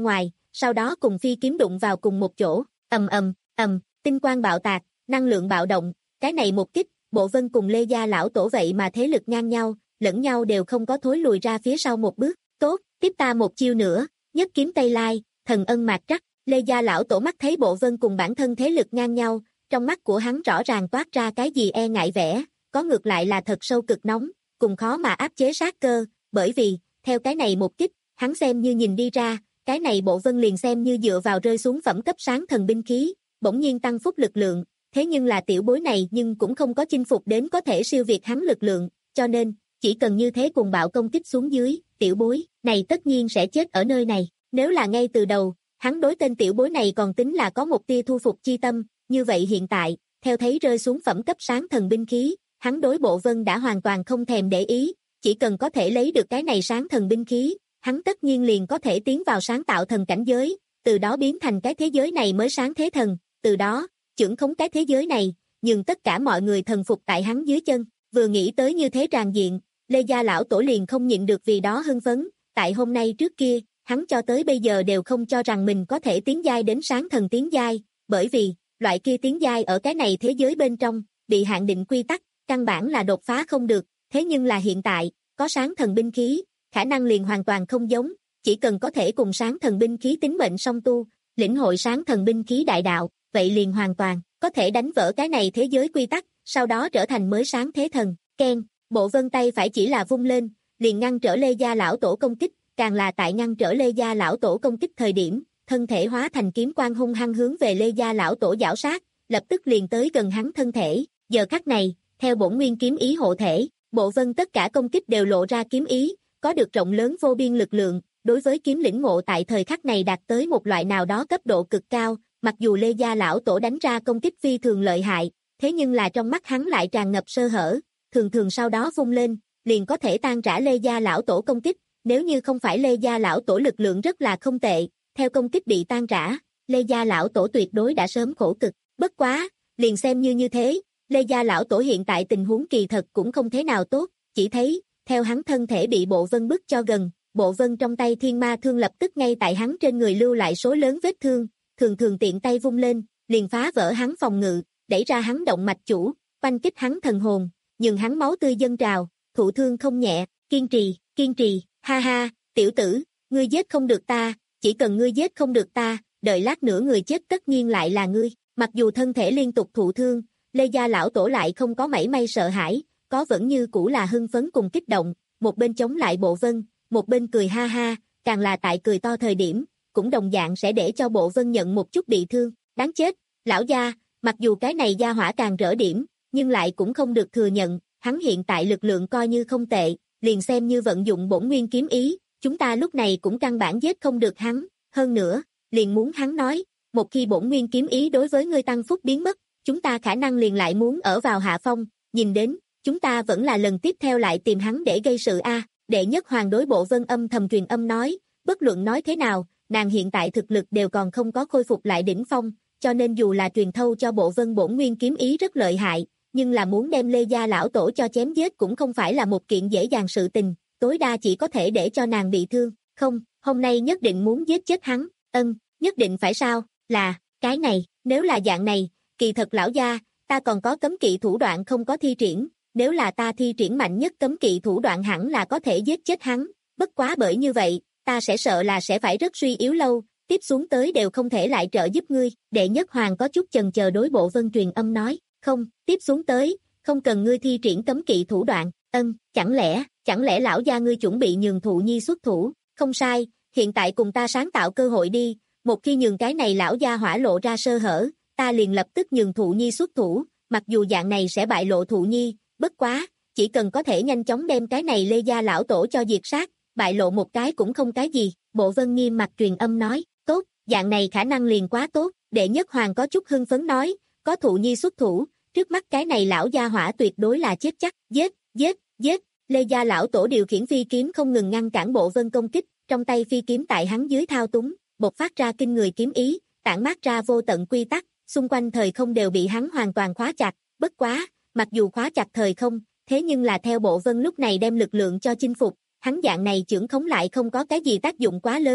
S2: sau đó cùng phi kiếm đụng vào cùng một chỗ, ầm ầm, ầm, tinh quang bạo tạc, năng lượng bạo động, cái này một kích, Bộ Vân cùng Lê Gia lão tổ vậy mà thế lực ngang nhau, lẫn nhau đều không có thối lùi ra phía sau một bước, tốt, tiếp ta một chiêu nữa, nhất kiếm Tây Lai, thần ân mạt trắc, Lê Gia lão tổ mắt thấy Bộ Vân cùng bản thân thế lực ngang nhau, trong mắt của hắn rõ ràng toát ra cái gì e ngại vẻ, có ngược lại là thật sâu cực nóng, cùng khó mà áp chế sát cơ, bởi vì, theo cái này một kích, hắn xem như nhìn đi ra, cái này Bộ Vân liền xem như dựa vào rơi xuống phẩm cấp sáng thần binh khí, bỗng nhiên tăng phúc lực lượng, thế nhưng là tiểu bối này nhưng cũng không có chinh phục đến có thể siêu việt hắn lực lượng, cho nên, chỉ cần như thế cùng bạo công kích xuống dưới, tiểu bối này tất nhiên sẽ chết ở nơi này, nếu là ngay từ đầu, hắn đối tên tiểu bối này còn tính là có một tia thu phục chi tâm, như vậy hiện tại, theo thấy rơi xuống phẩm cấp sáng thần binh khí, hắn đối Bộ Vân đã hoàn toàn không thèm để ý, chỉ cần có thể lấy được cái này sáng thần binh khí, hắn tất nhiên liền có thể tiến vào sáng tạo thần cảnh giới, từ đó biến thành cái thế giới này mới sáng thế thần, từ đó, trưởng khống cái thế giới này, nhưng tất cả mọi người thần phục tại hắn dưới chân, vừa nghĩ tới như thế tràn diện, Lê Gia lão tổ liền không nhịn được vì đó hưng phấn, tại hôm nay trước kia, hắn cho tới bây giờ đều không cho rằng mình có thể tiến giai đến sáng thần tiến giai, bởi vì, loại kia tiến giai ở cái này thế giới bên trong, bị hạn định quy tắc, căn bản là đột phá không được, thế nhưng là hiện tại, có sáng thần binh khí, khả năng liền hoàn toàn không giống, chỉ cần có thể cùng sáng thần binh khí tính mệnh song tu, lĩnh hội sáng thần binh khí đại đạo, vậy liền hoàn toàn, có thể đánh vỡ cái này thế giới quy tắc, sau đó trở thành mới sáng thế thần, keng, Bộ Vân tay phải chỉ là vung lên, liền ngăn trở Lê Gia lão tổ công kích, càng là tại ngăn trở Lê Gia lão tổ công kích thời điểm, thân thể hóa thành kiếm quang hung hăng hướng về Lê Gia lão tổ giảo sát, lập tức liền tới gần hắn thân thể, giờ khắc này, theo bổn nguyên kiếm ý hộ thể, Bộ Vân tất cả công kích đều lộ ra kiếm ý, có được rộng lớn vô biên lực lượng, đối với kiếm lĩnh ngộ tại thời khắc này đạt tới một loại nào đó cấp độ cực cao, mặc dù Lê Gia lão tổ đánh ra công kích phi thường lợi hại, thế nhưng là trong mắt hắn lại tràn ngập sơ hở, thường thường sau đó vung lên, liền có thể tan rã Lê Gia lão tổ công kích, nếu như không phải Lê Gia lão tổ lực lượng rất là không tệ, theo công kích bị tan rã, Lê Gia lão tổ tuyệt đối đã sớm khổ cực, bất quá, liền xem như như thế, Lê Gia lão tổ hiện tại tình huống kỳ thật cũng không thế nào tốt, chỉ thấy, theo hắn thân thể bị Bộ Vân bức cho gần, Bộ Vân trong tay thiên ma thương lập tức ngay tại hắn trên người lưu lại số lớn vết thương, thường thường tiện tay vung lên, liền phá vỡ hắn phòng ngự, đẩy ra hắn động mạch chủ, oanh kích hắn thần hồn, nhưng hắn máu tươi dâng trào, thụ thương không nhẹ, kiên trì, kiên trì, ha ha, tiểu tử, ngươi giết không được ta, chỉ cần ngươi giết không được ta, đợi lát nữa người chết tất nhiên lại là ngươi, mặc dù thân thể liên tục thụ thương, Lê Gia lão tổ lại không có mảy may sợ hãi, có vẫn như cũ là hưng phấn cùng kích động, một bên chống lại Bộ Vân, một bên cười ha ha, càng là tại cười to thời điểm, cũng đồng dạng sẽ để cho Bộ Vân nhận một chút bị thương, đáng chết, lão gia, mặc dù cái này gia hỏa càng rỡ điểm, nhưng lại cũng không được thừa nhận, hắn hiện tại lực lượng coi như không tệ, liền xem như vận dụng bổn nguyên kiếm ý, chúng ta lúc này cũng căn bản giết không được hắn, hơn nữa, liền muốn hắn nói, một khi bổn nguyên kiếm ý đối với ngươi tăng phúc biến mất, chúng ta khả năng liền lại muốn ở vào hạ phong, nhìn đến, chúng ta vẫn là lần tiếp theo lại tìm hắn để gây sự a. Đệ nhất hoàng đối Bộ Vân âm thầm truyền âm nói, bất luận nói thế nào, nàng hiện tại thực lực đều còn không có khôi phục lại đỉnh phong, cho nên dù là truyền thâu cho Bộ Vân bổn nguyên kiếm ý rất lợi hại, nhưng là muốn đem Lê Gia lão tổ cho chém giết cũng không phải là một kiện dễ dàng sự tình, tối đa chỉ có thể để cho nàng bị thương, không, hôm nay nhất định muốn giết chết hắn, ân, nhất định phải sao, là, cái này, nếu là dạng này, kỳ thật lão gia, ta còn có cấm kỵ thủ đoạn không có thi triển, nếu là ta thi triển mạnh nhất cấm kỵ thủ đoạn hẳn là có thể giết chết hắn, bất quá bởi như vậy, ta sẽ sợ là sẽ phải rất suy yếu lâu, tiếp xuống tới đều không thể lại trợ giúp ngươi, đệ nhất hoàng có chút chần chờ đối Bộ Vân truyền âm nói, không, tiếp xuống tới, không cần ngươi thi triển cấm kỵ thủ đoạn, ân, chẳng lẽ, chẳng lẽ lão gia ngươi chuẩn bị nhường Thụ Nhi xuất thủ, không sai, hiện tại cùng ta sáng tạo cơ hội đi, một khi nhường cái này lão gia hỏa lộ ra sơ hở, ta liền lập tức nhường Thụ Nhi xuất thủ, mặc dù dạng này sẽ bại lộ Thụ Nhi, bất quá, chỉ cần có thể nhanh chóng đem cái này Lê Gia lão tổ cho diệt sát, bại lộ một cái cũng không cái gì, Bộ Vân nghiêm mặt truyền âm nói, tốt, dạng này khả năng liền quá tốt, đệ nhất hoàng có chút hưng phấn nói, có Thụ Nhi xuất thủ, trước mắt cái này lão gia hỏa tuyệt đối là chết chắc, giết, giết, giết, Lê Gia lão tổ điều khiển phi kiếm không ngừng ngăn cản Bộ Vân công kích, trong tay phi kiếm tại hắn dưới thao túng, bộc phát ra kinh người kiếm ý, tản mát ra vô tận quy tắc, xung quanh thời không đều bị hắn hoàn toàn khóa chặt, bất quá, mặc dù khóa chặt thời không, thế nhưng là theo Bộ Vân lúc này đem lực lượng cho chinh phục, hắn dạng này chưởng khống lại không có cái gì tác dụng quá lớn,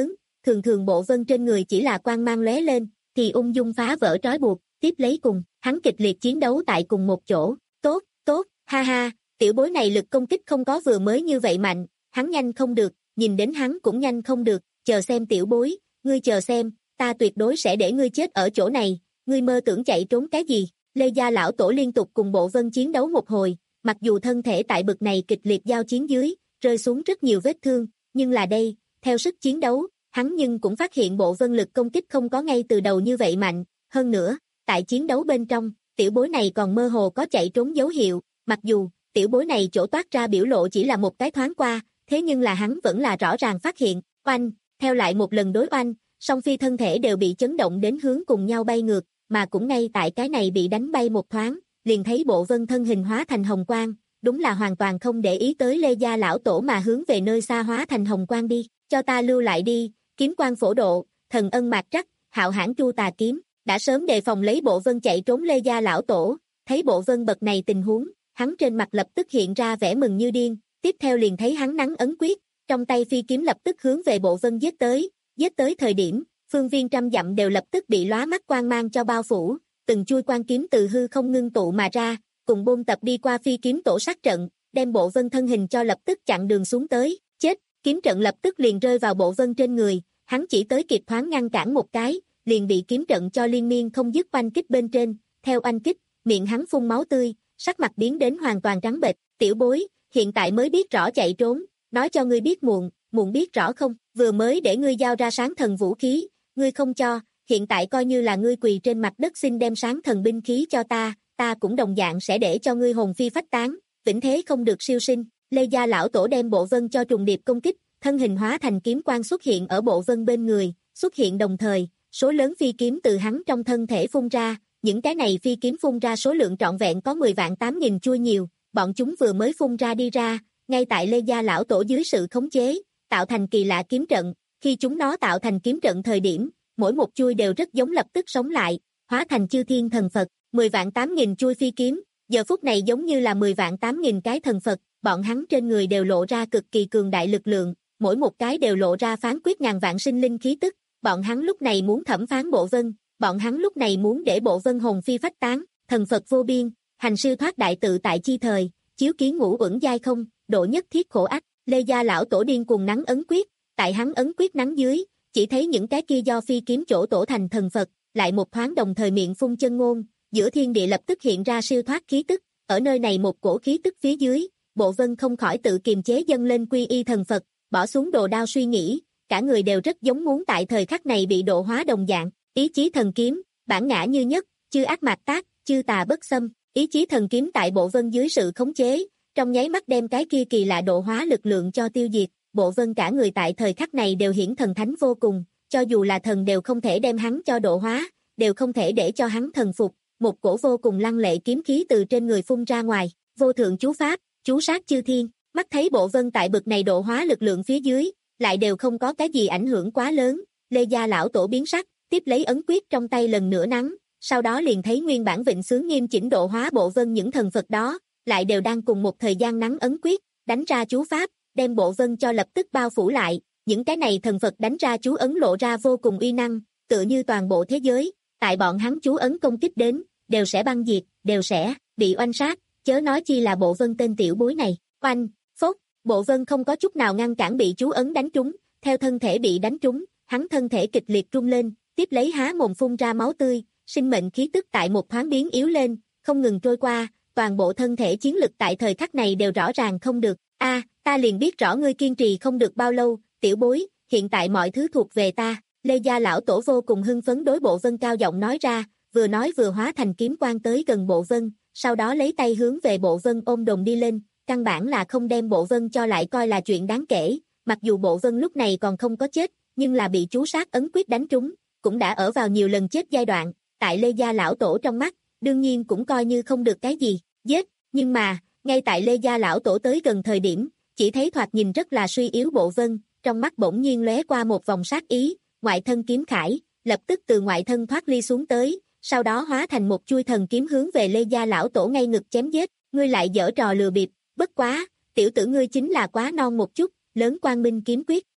S2: thường thường Bộ Vân trên người chỉ là quang mang lóe lên, thì ung dung phá vỡ trói buộc, tiếp lấy cùng, hắn kịch liệt chiến đấu tại cùng một chỗ, tốt, tốt, ha ha, tiểu bối này lực công kích không có vừa mới như vậy mạnh, hắn nhanh không được, nhìn đến hắn cũng nhanh không được, chờ xem tiểu bối, ngươi chờ xem, ta tuyệt đối sẽ để ngươi chết ở chỗ này, ngươi mơ tưởng chạy trốn cái gì, Lê Gia lão tổ liên tục cùng Bộ Vân chiến đấu một hồi, mặc dù thân thể tại bực này kịch liệt giao chiến dưới, rơi xuống rất nhiều vết thương, nhưng là đây, theo sức chiến đấu, hắn nhưng cũng phát hiện Bộ Vân lực công kích không có ngay từ đầu như vậy mạnh, hơn nữa, tại chiến đấu bên trong, tiểu bối này còn mơ hồ có chạy trốn dấu hiệu, mặc dù, tiểu bối này chỗ toát ra biểu lộ chỉ là một cái thoáng qua, thế nhưng là hắn vẫn là rõ ràng phát hiện, oanh, theo lại một lần đối oanh, song phi thân thể đều bị chấn động đến hướng cùng nhau bay ngược, mà cũng ngay tại cái này bị đánh bay một thoáng, liền thấy Bộ Vân thân hình hóa thành hồng quang, đúng là hoàn toàn không để ý tới Lê Gia lão tổ mà hướng về nơi xa hóa thành hồng quang đi, cho ta lưu lại đi, kiếm quang phổ độ, thần ân mạc trắc, hạo hãn chu tà kiếm, đã sớm đề phòng lấy Bộ Vân chạy trốn Lê Gia lão tổ, thấy Bộ Vân bậc này tình huống, hắn trên mặt lập tức hiện ra vẻ mừng như điên, tiếp theo liền thấy hắn nắn ấn quyết, trong tay phi kiếm lập tức hướng về Bộ Vân giết tới, giết tới thời điểm, phương viên trăm dặm đều lập tức bị lóa mắt quang mang cho bao phủ, từng chui quang kiếm từ hư không ngưng tụ mà ra, cùng bôn tập đi qua phi kiếm tổ sát trận, đem Bộ Vân thân hình cho lập tức chặn đường xuống tới, chết, kiếm trận lập tức liền rơi vào Bộ Vân trên người, hắn chỉ tới kịp thoáng ngăn cản một cái, liền bị kiếm trận cho liên miên không dứt oanh kích bên trên, theo oanh kích, miệng hắn phun máu tươi, sắc mặt biến đến hoàn toàn trắng bệch, tiểu bối, hiện tại mới biết rõ chạy trốn, nói cho ngươi biết muộn, muộn biết rõ không, vừa mới để ngươi giao ra sáng thần vũ khí, ngươi không cho, hiện tại coi như là ngươi quỳ trên mặt đất xin đem sáng thần binh khí cho ta, ta cũng đồng dạng sẽ để cho ngươi hồn phi phách tán, vĩnh thế không được siêu sinh. Lê Gia lão tổ đem Bộ Vân cho trùng điệp công kích, thân hình hóa thành kiếm quang xuất hiện ở Bộ Vân bên người, xuất hiện đồng thời, số lớn phi kiếm từ hắn trong thân thể phun ra, những cái này phi kiếm phun ra số lượng trọn vẹn có mười vạn tám nghìn chuôi nhiều, bọn chúng vừa mới phun ra đi ra, ngay tại Lê Gia lão tổ dưới sự khống chế, tạo thành kỳ lạ kiếm trận, khi chúng nó tạo thành kiếm trận thời điểm, mỗi một chuôi đều rất giống lập tức sống lại, hóa thành chư thiên thần Phật, mười vạn tám nghìn chuôi phi kiếm, giờ phút này giống như là mười vạn tám nghìn cái thần Phật, bọn hắn trên người đều lộ ra cực kỳ cường đại lực lượng, mỗi một cái đều lộ ra phán quyết ngàn vạn sinh linh khí tức, bọn hắn lúc này muốn thẩm phán Bộ Vân, bọn hắn lúc này muốn để Bộ Vân hồn phi phách tán, thần Phật vô biên, hành siêu thoát đại tự tại chi thời, chiếu kiến ngũ uẩn giai không, độ nhất thiết khổ ách, Lê Gia lão tổ điên cuồng nắn ấn quyết, tại hắn ấn quyết nắn dưới, chỉ thấy những cái kia do phi kiếm chỗ tổ thành thần Phật, lại một thoáng đồng thời miệng phun chân ngôn, giữa thiên địa lập tức hiện ra siêu thoát khí tức, ở nơi này một cổ khí tức phía dưới, Bộ Vân không khỏi tự kiềm chế dâng lên quy y thần Phật, bỏ xuống đồ đao suy nghĩ, cả người đều rất giống muốn tại thời khắc này bị độ hóa đồng dạng, ý chí thần kiếm, bản ngã như nhất, chư ác mạt tác, chư tà bất xâm, ý chí thần kiếm tại Bộ Vân dưới sự khống chế, trong nháy mắt đem cái kia kỳ lạ độ hóa lực lượng cho tiêu diệt, Bộ Vân cả người tại thời khắc này đều hiển thần thánh vô cùng, cho dù là thần đều không thể đem hắn cho độ hóa, đều không thể để cho hắn thần phục, một cổ vô cùng lăng lệ kiếm khí từ trên người phun ra ngoài, vô thượng chú pháp, chú sát chư thiên, mắt thấy Bộ Vân tại bực này độ hóa lực lượng phía dưới, lại đều không có cái gì ảnh hưởng quá lớn, Lê Gia lão tổ biến sắc, tiếp lấy ấn quyết trong tay lần nữa nắng, sau đó liền thấy nguyên bản vịnh sướng nghiêm chỉnh độ hóa Bộ Vân những thần Phật đó, lại đều đang cùng một thời gian nắng ấn quyết, đánh ra chú pháp, đem Bộ Vân cho lập tức bao phủ lại, những cái này thần Phật đánh ra chú ấn lộ ra vô cùng uy năng, tựa như toàn bộ thế giới, tại bọn hắn chú ấn công kích đến, đều sẽ băng diệt, đều sẽ bị oanh sát, chớ nói chi là Bộ Vân tên tiểu bối này, oanh, phốt, Bộ Vân không có chút nào ngăn cản bị chú ấn đánh trúng, theo thân thể bị đánh trúng, hắn thân thể kịch liệt rung lên, tiếp lấy há mồm phun ra máu tươi, sinh mệnh khí tức tại một thoáng biến yếu lên, không ngừng trôi qua, toàn bộ thân thể chiến lực tại thời khắc này đều rõ ràng không được, a, ta liền biết rõ ngươi kiên trì không được bao lâu, tiểu bối, hiện tại mọi thứ thuộc về ta, Lê Gia lão tổ vô cùng hưng phấn đối Bộ Vân cao giọng nói ra, vừa nói vừa hóa thành kiếm quang tới gần Bộ Vân, sau đó lấy tay hướng về Bộ Vân ôm đồn đi lên, căn bản là không đem Bộ Vân cho lại coi là chuyện đáng kể, mặc dù Bộ Vân lúc này còn không có chết, nhưng là bị chú sát ấn quyết đánh trúng, cũng đã ở vào nhiều lần chết giai đoạn, tại Lê Gia lão tổ trong mắt, đương nhiên cũng coi như không được cái gì, giết, nhưng mà, ngay tại Lê Gia lão tổ tới gần thời điểm, chỉ thấy thoạt nhìn rất là suy yếu Bộ Vân, trong mắt bỗng nhiên lóe qua một vòng sát ý, ngoại thân kiếm khải, lập tức từ ngoại thân thoát ly xuống tới, sau đó hóa thành một chuôi thần kiếm hướng về Lê Gia lão tổ ngay ngực chém giết, ngươi lại giở trò lừa bịp, bất quá, tiểu tử ngươi chính là quá non một chút, lớn quang minh kiếm quyết,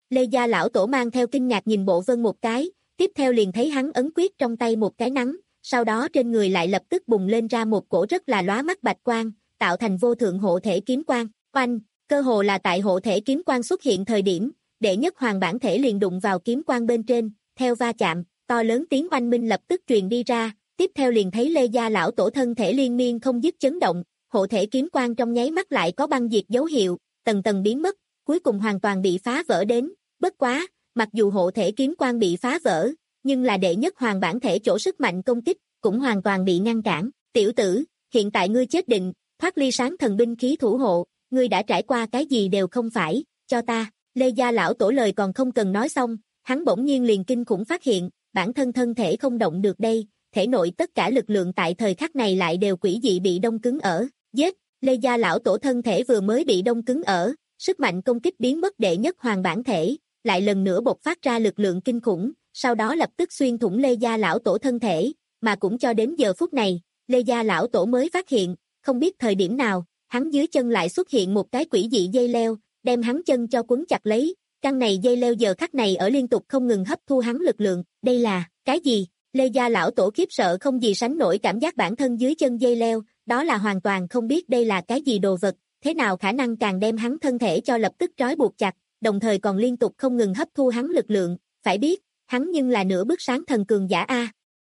S2: Lê Gia lão tổ mang theo kinh ngạc nhìn Bộ Vân một cái, tiếp theo liền thấy hắn ấn quyết trong tay một cái nắng, sau đó trên người lại lập tức bùng lên ra một cổ rất là lóa mắt bạch quang, tạo thành vô thượng hộ thể kiếm quang. Oanh, cơ hồ là tại hộ thể kiếm quang xuất hiện thời điểm, đệ nhất hoàng bản thể liền đụng vào kiếm quang bên trên, theo va chạm, to lớn tiếng oanh minh lập tức truyền đi ra, tiếp theo liền thấy Lê Gia lão tổ thân thể liên miên không dứt chấn động, hộ thể kiếm quang trong nháy mắt lại có băng diệt dấu hiệu, tầng tầng biến mất, cuối cùng hoàn toàn bị phá vỡ đến, bất quá, mặc dù hộ thể kiếm quang bị phá vỡ, nhưng là đệ nhất hoàng bản thể chỗ sức mạnh công kích, cũng hoàn toàn bị ngăn cản. Tiểu tử, hiện tại ngươi chết định, thoát ly sáng thần binh khí thủ hộ, ngươi đã trải qua cái gì đều không phải, cho ta. Lê Gia lão tổ lời còn không cần nói xong, hắn bỗng nhiên liền kinh khủng phát hiện, bản thân thân thể không động được đây, thể nội tất cả lực lượng tại thời khắc này lại đều quỷ dị bị đông cứng ở. Giết, Lê Gia lão tổ thân thể vừa mới bị đông cứng ở, sức mạnh công kích biến mất đệ nhất hoàng bản thể, lại lần nữa bộc phát ra lực lượng kinh khủng, sau đó lập tức xuyên thủng Lê Gia lão tổ thân thể, mà cũng cho đến giờ phút này, Lê Gia lão tổ mới phát hiện, không biết thời điểm nào, hắn dưới chân lại xuất hiện một cái quỷ dị dây leo, đem hắn chân cho quấn chặt lấy, căn này dây leo giờ khắc này ở liên tục không ngừng hấp thu hắn lực lượng, đây là, cái gì? Lê Gia lão tổ khiếp sợ không gì sánh nổi cảm giác bản thân dưới chân dây leo, đó là hoàn toàn không biết đây là cái gì đồ vật, thế nào khả năng càng đem hắn thân thể cho lập tức trói buộc chặt, đồng thời còn liên tục không ngừng hấp thu hắn lực lượng, phải biết, hắn nhưng là nửa bước sáng thần cường giả A.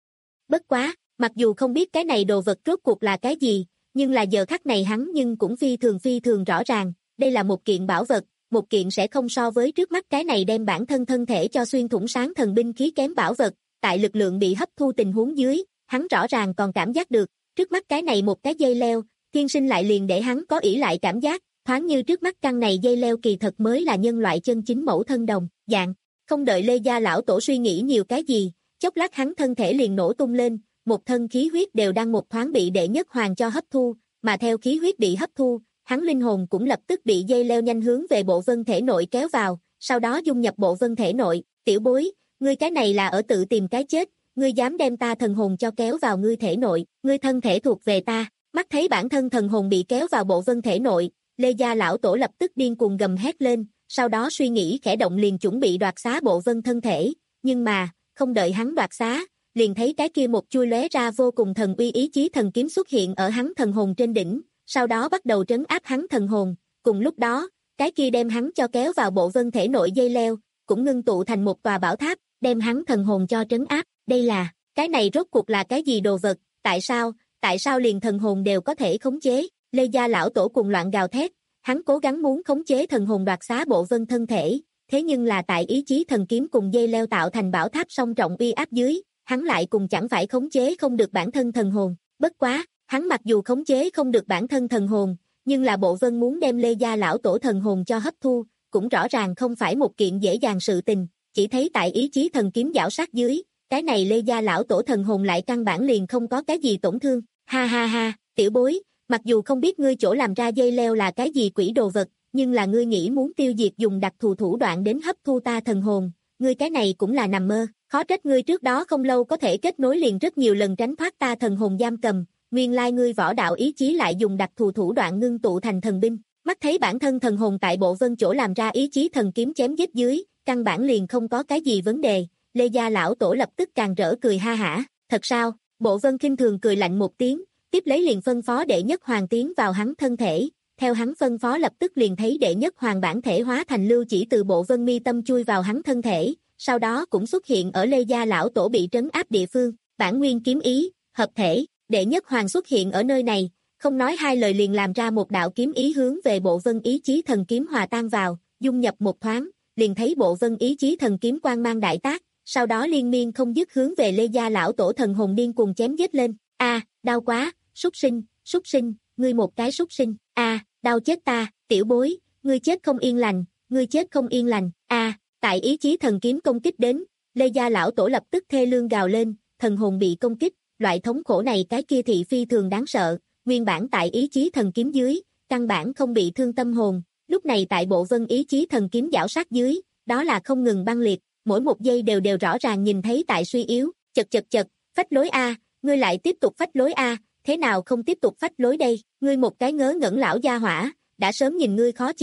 S2: Bất quá, mặc dù không biết cái này đồ vật rốt cuộc là cái gì, nhưng là giờ khắc này hắn nhưng cũng phi thường phi thường rõ ràng, đây là một kiện bảo vật, một kiện sẽ không so với trước mắt cái này đem bản thân thân thể cho xuyên thủng sáng thần binh khí kém bảo vật, tại lực lượng bị hấp thu tình huống dưới, hắn rõ ràng còn cảm giác được, trước mắt cái này một cái dây leo, thiên sinh lại liền để hắn có ỷ lại cảm giác, thoáng như trước mắt căn này dây leo kỳ thật mới là nhân loại chân chính mẫu thân đồng, dạng, không đợi Lê Gia lão tổ suy nghĩ nhiều cái gì, chốc lát hắn thân thể liền nổ tung lên, một thân khí huyết đều đang một thoáng bị đệ nhất hoàng cho hấp thu, mà theo khí huyết bị hấp thu, hắn linh hồn cũng lập tức bị dây leo nhanh hướng về Bộ Vân thể nội kéo vào, sau đó dung nhập Bộ Vân thể nội, tiểu bối, ngươi cái này là ở tự tìm cái chết, ngươi dám đem ta thần hồn cho kéo vào ngươi thể nội, ngươi thân thể thuộc về ta, mắt thấy bản thân thần hồn bị kéo vào Bộ Vân thể nội, Lê Gia lão tổ lập tức điên cuồng gầm hét lên, sau đó suy nghĩ khẽ động liền chuẩn bị đoạt xá Bộ Vân thân thể, nhưng mà, không đợi hắn đoạt xá, liền thấy cái kia một chui lóe ra vô cùng thần uy ý chí thần kiếm xuất hiện ở hắn thần hồn trên đỉnh, sau đó bắt đầu trấn áp hắn thần hồn, cùng lúc đó, cái kia đem hắn cho kéo vào Bộ Vân thể nội dây leo, cũng ngưng tụ thành một tòa bảo tháp, đem hắn thần hồn cho trấn áp, đây là, cái này rốt cuộc là cái gì đồ vật, tại sao, tại sao liền thần hồn đều có thể khống chế, Lê Gia lão tổ cùng loạn gào thét, hắn cố gắng muốn khống chế thần hồn đoạt xá Bộ Vân thân thể, thế nhưng là tại ý chí thần kiếm cùng dây leo tạo thành bảo tháp song trọng uy áp dưới, hắn lại cùng chẳng phải khống chế không được bản thân thần hồn, bất quá, hắn mặc dù khống chế không được bản thân thần hồn, nhưng là Bộ Vân muốn đem Lê Gia lão tổ thần hồn cho hấp thu, cũng rõ ràng không phải một kiện dễ dàng sự tình, chỉ thấy tại ý chí thần kiếm giảo sát dưới, cái này Lê Gia lão tổ thần hồn lại căn bản liền không có cái gì tổn thương, ha ha ha, tiểu bối, mặc dù không biết ngươi chỗ làm ra dây leo là cái gì quỷ đồ vật, nhưng là ngươi nghĩ muốn tiêu diệt dùng đặc thù thủ đoạn đến hấp thu ta thần hồn, ngươi cái này cũng là nằm mơ, khó trách ngươi trước đó không lâu có thể kết nối liền rất nhiều lần tránh thoát ta thần hồn giam cầm, nguyên lai ngươi võ đạo ý chí lại dùng đặc thù thủ đoạn ngưng tụ thành thần binh, mắt thấy bản thân thần hồn tại Bộ Vân chỗ làm ra ý chí thần kiếm chém giết dưới, căn bản liền không có cái gì vấn đề, Lê Gia lão tổ lập tức càng rỡ cười ha hả, thật sao, Bộ Vân khinh thường cười lạnh một tiếng, tiếp lấy liền phân phó đệ nhất hoàng tiến vào hắn thân thể, theo hắn phân phó lập tức liền thấy đệ nhất hoàng bản thể hóa thành lưu chỉ từ Bộ Vân mi tâm chui vào hắn thân thể, sau đó cũng xuất hiện ở Lê Gia lão tổ bị trấn áp địa phương, bản nguyên kiếm ý, hợp thể, đệ nhất hoàng xuất hiện ở nơi này, không nói hai lời liền làm ra một đạo kiếm ý hướng về Bộ Vân ý chí thần kiếm hòa tan vào, dung nhập một thoáng, liền thấy Bộ Vân ý chí thần kiếm quang mang đại tác, sau đó liên miên không dứt hướng về Lê Gia lão tổ thần hồn điên cuồng chém giết lên, a, đau quá, súc sinh, súc sinh, ngươi một cái súc sinh, a, đau chết ta, tiểu bối, ngươi chết không yên lành, ngươi chết không yên lành, a, tại ý chí thần kiếm công kích đến, Lê Gia lão tổ lập tức thê lương gào lên, thần hồn bị công kích, loại thống khổ này cái kia thị phi thường đáng sợ, nguyên bản tại ý chí thần kiếm dưới, căn bản không bị thương tâm hồn, lúc này tại Bộ Vân ý chí thần kiếm giảo sát dưới, đó là không ngừng băng liệt, mỗi một giây đều đều rõ ràng nhìn thấy tại suy yếu, chật chật chật, phách lối a, ngươi lại tiếp tục phách lối a, thế nào không tiếp tục phách lối đây, ngươi một cái ngớ ngẩn lão gia hỏa, đã sớm nhìn ngươi khó chịu,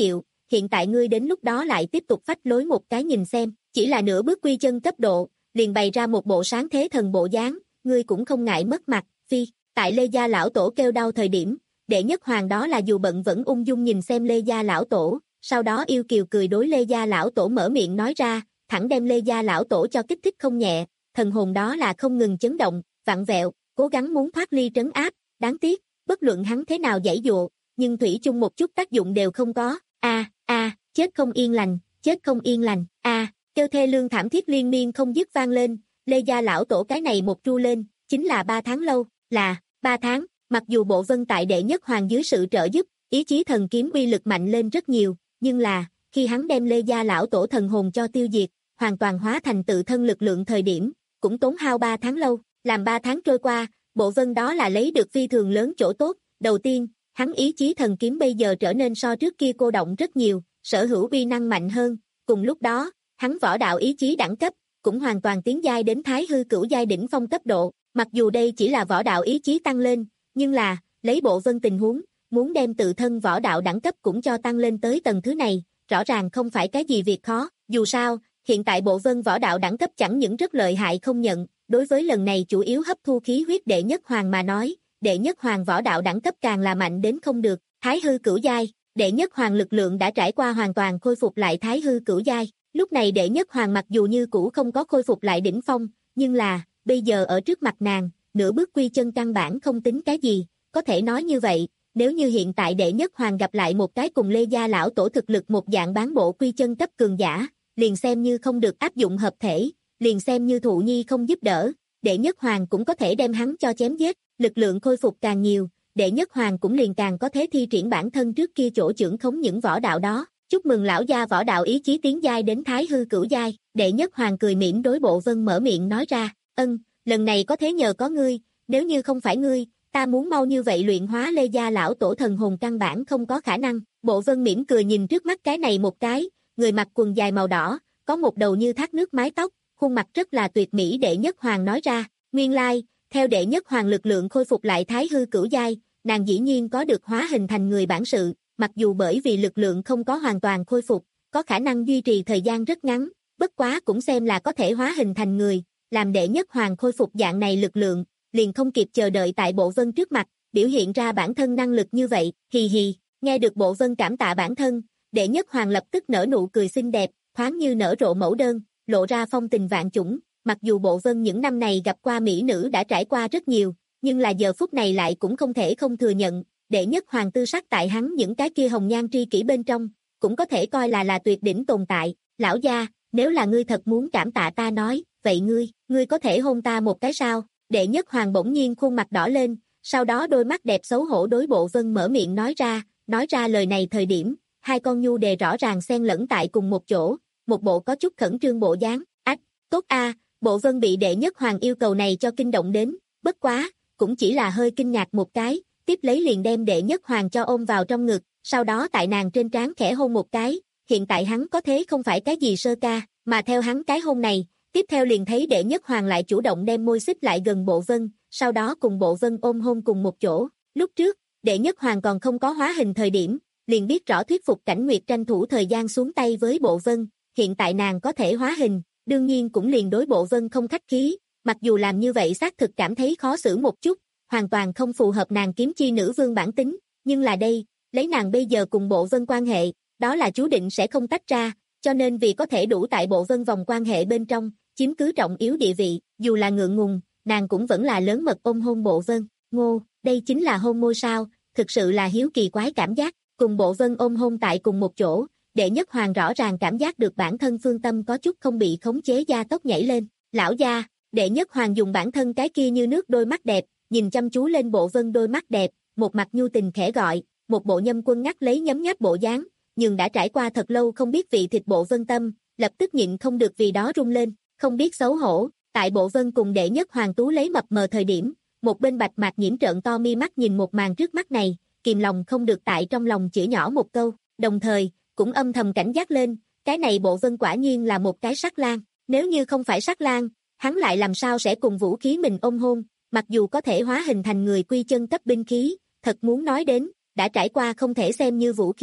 S2: hiện tại ngươi đến lúc đó lại tiếp tục phách lối một cái nhìn xem, chỉ là nửa bước quy chân cấp độ, liền bày ra một bộ sáng thế thần bộ dáng, ngươi cũng không ngại mất mặt, phi, tại Lê Gia lão tổ kêu đau thời điểm, Đệ Nhất Hoàng đó là dù bận vẫn ung dung nhìn xem Lê Gia lão tổ, sau đó yêu kiều cười đối Lê Gia lão tổ mở miệng nói ra, thẳng đem Lê Gia lão tổ cho kích thích không nhẹ, thần hồn đó là không ngừng chấn động, vặn vẹo, cố gắng muốn thoát ly trấn áp, đáng tiếc, bất luận hắn thế nào giãy dụa, nhưng thủy chung một chút tác dụng đều không có, a a, chết không yên lành, chết không yên lành, a, kêu thê lương thảm thiết liên miên không dứt vang lên, Lê Gia lão tổ cái này một tru lên, chính là ba tháng lâu, là, ba tháng, mặc dù Bộ Vân tại Đệ Nhất Hoàng dưới sự trợ giúp, ý chí thần kiếm uy lực mạnh lên rất nhiều, nhưng là, khi hắn đem Lê Gia lão tổ thần hồn cho tiêu diệt, hoàn toàn hóa thành tự thân lực lượng thời điểm, cũng tốn hao ba tháng lâu, làm ba tháng trôi qua, Bộ Vân đó là lấy được phi thường lớn chỗ tốt, đầu tiên, hắn ý chí thần kiếm bây giờ trở nên so trước kia cô động rất nhiều, sở hữu uy năng mạnh hơn, cùng lúc đó, hắn võ đạo ý chí đẳng cấp, cũng hoàn toàn tiến giai đến Thái Hư Cửu giai đỉnh phong cấp độ, mặc dù đây chỉ là võ đạo ý chí tăng lên, nhưng là, lấy Bộ Vân tình huống, muốn đem tự thân võ đạo đẳng cấp cũng cho tăng lên tới tầng thứ này, rõ ràng không phải cái gì việc khó, dù sao, hiện tại Bộ Vân võ đạo đẳng cấp chẳng những rất lợi hại không nhận, đối với lần này chủ yếu hấp thu khí huyết Đệ Nhất Hoàng mà nói, Đệ Nhất Hoàng võ đạo đẳng cấp càng là mạnh đến không được, Thái Hư Cửu giai, Đệ Nhất Hoàng lực lượng đã trải qua hoàn toàn khôi phục lại Thái Hư Cửu giai, lúc này Đệ Nhất Hoàng mặc dù như cũ không có khôi phục lại đỉnh phong, nhưng là, bây giờ ở trước mặt nàng, nửa bước quy chân căn bản không tính cái gì, có thể nói như vậy, nếu như hiện tại Đệ Nhất Hoàng gặp lại một cái cùng Lê Gia lão tổ thực lực một dạng bán bộ quy chân cấp cường giả, liền xem như không được áp dụng hợp thể, liền xem như thụ nhi không giúp đỡ, Đệ Nhất Hoàng cũng có thể đem hắn cho chém giết, lực lượng khôi phục càng nhiều, Đệ Nhất Hoàng cũng liền càng có thể thi triển bản thân trước kia chỗ trưởng khống những võ đạo đó. Chúc mừng lão gia võ đạo ý chí tiến giai đến Thái Hư Cửu giai, Đệ Nhất Hoàng cười mỉm đối Bộ Vân mở miệng nói ra, ân, lần này có thế nhờ có ngươi, nếu như không phải ngươi, ta muốn mau như vậy luyện hóa Lê Gia lão tổ thần hồn căn bản không có khả năng. Bộ Vân mỉm cười nhìn trước mắt cái này một cái, người mặc quần dài màu đỏ, có một đầu như thác nước mái tóc, khuôn mặt rất là tuyệt mỹ. Đệ Nhất Hoàng nói ra, nguyên lai, theo Đệ Nhất Hoàng lực lượng khôi phục lại Thái Hư Cửu giai, nàng dĩ nhiên có được hóa hình thành người bản sự, mặc dù bởi vì lực lượng không có hoàn toàn khôi phục, có khả năng duy trì thời gian rất ngắn, bất quá cũng xem là có thể hóa hình thành người, làm Đệ Nhất Hoàng khôi phục dạng này lực lượng, liền không kịp chờ đợi tại Bộ Vân trước mặt, biểu hiện ra bản thân năng lực như vậy, hì hì, nghe được Bộ Vân cảm tạ bản thân, Đệ Nhất Hoàng lập tức nở nụ cười xinh đẹp, thoáng như nở rộ mẫu đơn, lộ ra phong tình vạn chủng, mặc dù Bộ Vân những năm này gặp qua mỹ nữ đã trải qua rất nhiều, nhưng là giờ phút này lại cũng không thể không thừa nhận, Đệ Nhất Hoàng tư sắc tại hắn những cái kia hồng nhan tri kỷ bên trong, cũng có thể coi là là tuyệt đỉnh tồn tại, lão gia, nếu là ngươi thật muốn cảm tạ ta nói, vậy ngươi, ngươi có thể hôn ta một cái sao? Đệ Nhất Hoàng bỗng nhiên khuôn mặt đỏ lên, sau đó đôi mắt đẹp xấu hổ đối Bộ Vân mở miệng nói ra, nói ra lời này thời điểm, hai con nhu đề rõ ràng xen lẫn tại cùng một chỗ, một bộ có chút khẩn trương bộ dáng, ách, tốt a, Bộ Vân bị Đệ Nhất Hoàng yêu cầu này cho kinh động đến, bất quá, cũng chỉ là hơi kinh ngạc một cái, tiếp lấy liền đem Đệ Nhất Hoàng cho ôm vào trong ngực, sau đó tại nàng trên trán khẽ hôn một cái, hiện tại hắn có thế không phải cái gì sơ ca, mà theo hắn cái hôn này, tiếp theo liền thấy Đệ Nhất Hoàng lại chủ động đem môi xích lại gần Bộ Vân, sau đó cùng Bộ Vân ôm hôn cùng một chỗ, lúc trước, Đệ Nhất Hoàng còn không có hóa hình thời điểm, liền biết rõ thuyết phục Cảnh Nguyệt tranh thủ thời gian xuống tay với Bộ Vân, hiện tại nàng có thể hóa hình, đương nhiên cũng liền đối Bộ Vân không khách khí, mặc dù làm như vậy xác thực cảm thấy khó xử một chút, hoàn toàn không phù hợp nàng kiếm chi nữ vương bản tính, nhưng là đây, lấy nàng bây giờ cùng Bộ Vân quan hệ, đó là chú định sẽ không tách ra, cho nên vì có thể đủ tại Bộ Vân vòng quan hệ bên trong, chiếm cứ trọng yếu địa vị, dù là ngượng ngùng, nàng cũng vẫn là lớn mật ôm hôn Bộ Vân, ngô, đây chính là hôn môi sao, thực sự là hiếu kỳ quái cảm giác, cùng Bộ Vân ôm hôn tại cùng một chỗ, Đệ Nhất Hoàng rõ ràng cảm giác được bản thân phương tâm có chút không bị khống chế gia tốc nhảy lên, lão gia, Đệ Nhất Hoàng dùng bản thân cái kia như nước đôi mắt đẹp, nhìn chăm chú lên Bộ Vân đôi mắt đẹp, một mặt nhu tình khẽ gọi, một bộ nhâm quân ngắt lấy nhấm nháp bộ dáng, nhưng đã trải qua thật lâu không biết vị thịt Bộ Vân tâm, lập tức nhịn không được vì đó rung lên, không biết xấu hổ, tại Bộ Vân cùng Đệ Nhất Hoàng tú lấy mập mờ thời điểm, một bên Bạch Mạc Nhiễm trợn to mi mắt nhìn một màn trước mắt này, kìm lòng không được tại trong lòng chửi nhỏ một câu, đồng thời, cũng âm thầm cảnh giác lên, cái này Bộ Vân quả nhiên là một cái sắc lang, nếu như không phải sắc lang, hắn lại làm sao sẽ cùng vũ khí mình ôm hôn, mặc dù có thể hóa hình thành người quy chân cấp binh khí, thật muốn nói đến, đã trải qua không thể xem như vũ khí,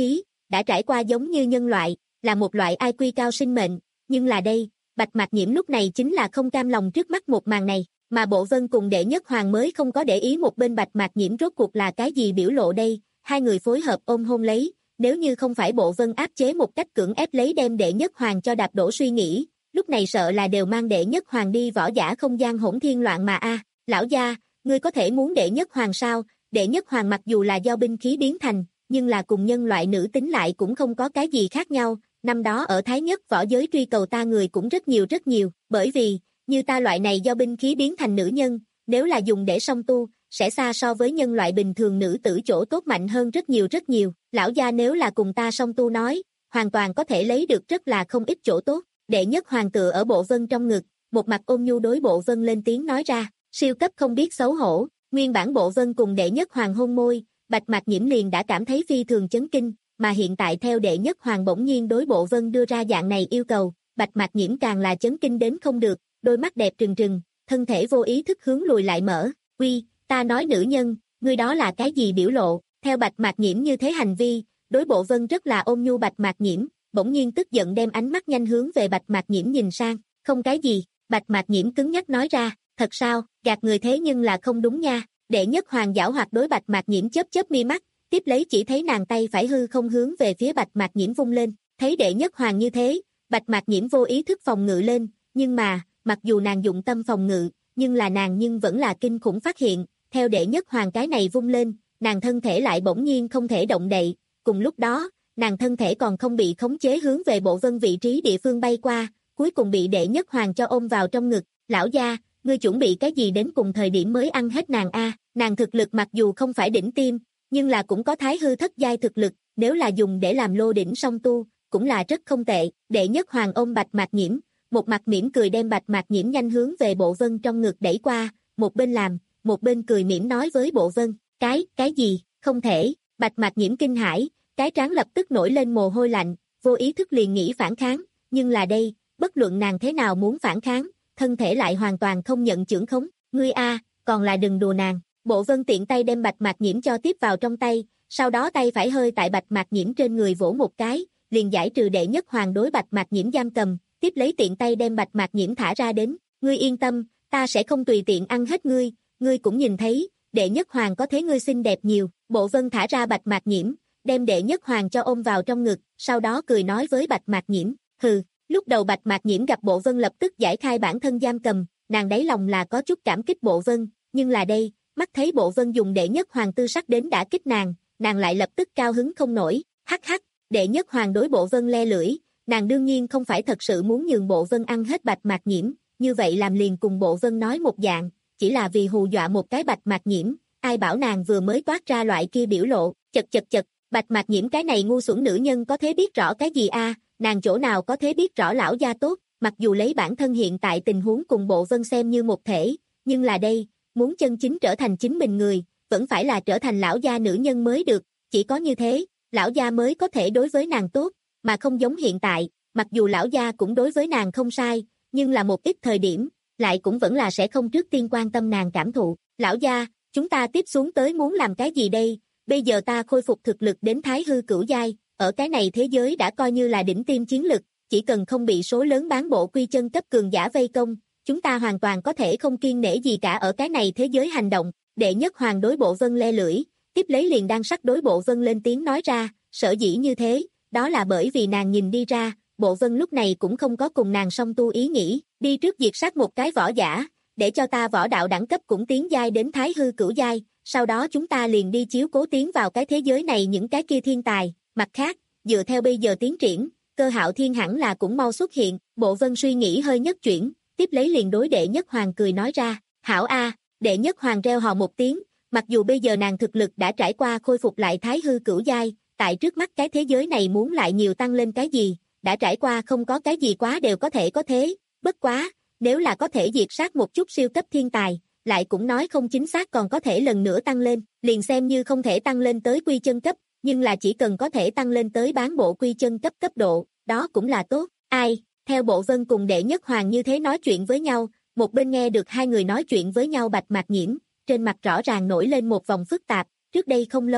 S2: đã trải qua giống như nhân loại, là một loại i kiu cao sinh mệnh, nhưng là đây, Bạch Mạc Nhiễm lúc này chính là không cam lòng trước mắt một màn này, mà Bộ Vân cùng Đệ Nhất Hoàng mới không có để ý một bên Bạch Mạc Nhiễm rốt cuộc là cái gì biểu lộ đây, hai người phối hợp ôm hôn lấy, nếu như không phải Bộ Vân áp chế một cách cưỡng ép lấy đem Đệ Nhất Hoàng cho đạp đổ suy nghĩ, lúc này sợ là đều mang Đệ Nhất Hoàng đi võ giả không gian hỗn thiên loạn mà a. Lão gia, ngươi có thể muốn Đệ Nhất Hoàng sao? Đệ Nhất Hoàng mặc dù là do binh khí biến thành, nhưng là cùng nhân loại nữ tính lại cũng không có cái gì khác nhau, năm đó ở Thái Nhất võ giới truy cầu ta người cũng rất nhiều rất nhiều, bởi vì, như ta loại này do binh khí biến thành nữ nhân, nếu là dùng để song tu, sẽ xa so với nhân loại bình thường nữ tử chỗ tốt mạnh hơn rất nhiều rất nhiều, lão gia nếu là cùng ta song tu nói, hoàn toàn có thể lấy được rất là không ít chỗ tốt. Đệ Nhất Hoàng tựa ở Bộ Vân trong ngực, một mặt ôn nhu đối Bộ Vân lên tiếng nói ra, siêu cấp không biết xấu hổ, nguyên bản Bộ Vân cùng Đệ Nhất Hoàng hôn môi, Bạch Mạc Nhiễm liền đã cảm thấy phi thường chấn kinh, mà hiện tại theo Đệ Nhất Hoàng bỗng nhiên đối Bộ Vân đưa ra dạng này yêu cầu, Bạch Mạc Nhiễm càng là chấn kinh đến không được, đôi mắt đẹp trừng trừng, thân thể vô ý thức hướng lùi lại mở, uy, ta nói nữ nhân, ngươi đó là cái gì biểu lộ, theo Bạch Mạc Nhiễm như thế hành vi, đối Bộ Vân rất là ôn nhu Bạch Mạc Nhiễm, bỗng nhiên tức giận đem ánh mắt nhanh hướng về Bạch Mạc Nhiễm nhìn sang, không cái gì, Bạch Mạc Nhiễm cứng nhắc nói ra, thật sao, gạt người thế nhưng là không đúng nha, Đệ Nhất Hoàng giảo hoạt đối Bạch Mạc Nhiễm chớp chớp mi mắt, tiếp lấy chỉ thấy nàng tay phải hư không hướng về phía Bạch Mạc Nhiễm vung lên, thấy Đệ Nhất Hoàng như thế, Bạch Mạc Nhiễm vô ý thức phòng ngự lên, nhưng mà, mặc dù nàng dụng tâm phòng ngự, nhưng là nàng nhưng vẫn là kinh khủng phát hiện, theo Đệ Nhất Hoàng cái này vung lên, nàng thân thể lại bỗng nhiên không thể động đậy, cùng lúc đó, nàng thân thể còn không bị khống chế hướng về Bộ Vân vị trí địa phương bay qua, cuối cùng bị Đệ Nhất Hoàng cho ôm vào trong ngực, lão gia, ngươi chuẩn bị cái gì đến cùng thời điểm mới ăn hết nàng a? Nàng thực lực mặc dù không phải đỉnh tiêm, nhưng là cũng có thái hư thất giai thực lực, nếu là dùng để làm lô đỉnh song tu, cũng là rất không tệ. Đệ Nhất Hoàng ôm Bạch Mạc Nhiễm, một mặt mỉm cười đem Bạch Mạc Nhiễm nhanh hướng về Bộ Vân trong ngực đẩy qua, một bên làm, một bên cười mỉm nói với Bộ Vân, cái, cái gì, không thể, Bạch Mạc Nhiễm kinh hãi, cái trán lập tức nổi lên mồ hôi lạnh, vô ý thức liền nghĩ phản kháng, nhưng là đây, bất luận nàng thế nào muốn phản kháng, thân thể lại hoàn toàn không nhận chưởng khống, ngươi a, còn là đừng đùa nàng. Bộ Vân tiện tay đem Bạch Mạc Nhiễm cho tiếp vào trong tay, sau đó tay phải hơi tại Bạch Mạc Nhiễm trên người vỗ một cái, liền giải trừ Đệ Nhất Hoàng đối Bạch Mạc Nhiễm giam cầm, tiếp lấy tiện tay đem Bạch Mạc Nhiễm thả ra đến, ngươi yên tâm, ta sẽ không tùy tiện ăn hết ngươi, ngươi cũng nhìn thấy, Đệ Nhất Hoàng có thế ngươi xinh đẹp nhiều. Bộ Vân thả ra Bạch Mạc Nhiễm, đem Đệ Nhất Hoàng cho ôm vào trong ngực, sau đó cười nói với Bạch Mạc Nhiễm, hừ. Lúc đầu Bạch Mạc Nhiễm gặp Bộ Vân lập tức giải khai bản thân giam cầm, nàng đáy lòng là có chút cảm kích Bộ Vân, nhưng là đây, mắt thấy Bộ Vân dùng Đệ Nhất Hoàng tư sắc đến đả kích nàng, nàng lại lập tức cao hứng không nổi, hắc hắc, Đệ Nhất Hoàng đối Bộ Vân le lưỡi, nàng đương nhiên không phải thật sự muốn nhường Bộ Vân ăn hết Bạch Mạc Nhiễm, như vậy làm liền cùng Bộ Vân nói một dạng, chỉ là vì hù dọa một cái Bạch Mạc Nhiễm, ai bảo nàng vừa mới toát ra loại kia biểu lộ, chật chật chật, Bạch Mạc Nhiễm cái này ngu xuẩn nữ nhân có thế biết rõ cái gì a? Nàng chỗ nào có thế biết rõ lão gia tốt, mặc dù lấy bản thân hiện tại tình huống cùng Bộ Vân xem như một thể, nhưng là đây, muốn chân chính trở thành chính mình người, vẫn phải là trở thành lão gia nữ nhân mới được, chỉ có như thế, lão gia mới có thể đối với nàng tốt, mà không giống hiện tại, mặc dù lão gia cũng đối với nàng không sai, nhưng là một ít thời điểm, lại cũng vẫn là sẽ không trước tiên quan tâm nàng cảm thụ. Lão gia, chúng ta tiếp xuống tới muốn làm cái gì đây? Bây giờ ta khôi phục thực lực đến thái hư cửu giai, ở cái này thế giới đã coi như là đỉnh tiêm chiến lực, chỉ cần không bị số lớn bán bộ quy chân cấp cường giả vây công, chúng ta hoàn toàn có thể không kiêng nể gì cả ở cái này thế giới hành động. Đệ Nhất Hoàng đối Bộ Vân le lưỡi, tiếp lấy liền đang sắc đối Bộ Vân lên tiếng nói ra, sở dĩ như thế, đó là bởi vì nàng nhìn đi ra, Bộ Vân lúc này cũng không có cùng nàng song tu ý nghĩ, đi trước diệt sát một cái võ giả, để cho ta võ đạo đẳng cấp cũng tiến giai đến thái hư cửu giai, sau đó chúng ta liền đi chiếu cố tiến vào cái thế giới này những cái kia thiên tài. Mặt khác, dựa theo bây giờ tiến triển, Cơ Hạo Thiên hẳn là cũng mau xuất hiện. Bộ Vân suy nghĩ hơi nhất chuyển, tiếp lấy liền đối Đệ Nhất Hoàng cười nói ra, hảo a. Đệ Nhất Hoàng reo hò một tiếng, mặc dù bây giờ nàng thực lực đã trải qua khôi phục lại thái hư cửu giai, tại trước mắt cái thế giới này muốn lại nhiều tăng lên cái gì, đã trải qua không có cái gì quá đều có thể có thế, bất quá, nếu là có thể diệt sát một chút siêu cấp thiên tài, lại cũng nói không chính xác còn có thể lần nữa tăng lên, liền xem như không thể tăng lên tới quy chân cấp, nhưng là chỉ cần có thể tăng lên tới bán bộ quy chân cấp cấp độ, đó cũng là tốt. Ai, theo Bộ Vân cùng Đệ Nhất Hoàng như thế nói chuyện với nhau, một bên nghe được hai người nói chuyện với nhau Bạch Mạc Nhiễm, trên mặt rõ ràng nổi lên một vòng phức tạp, trước đây không lâu,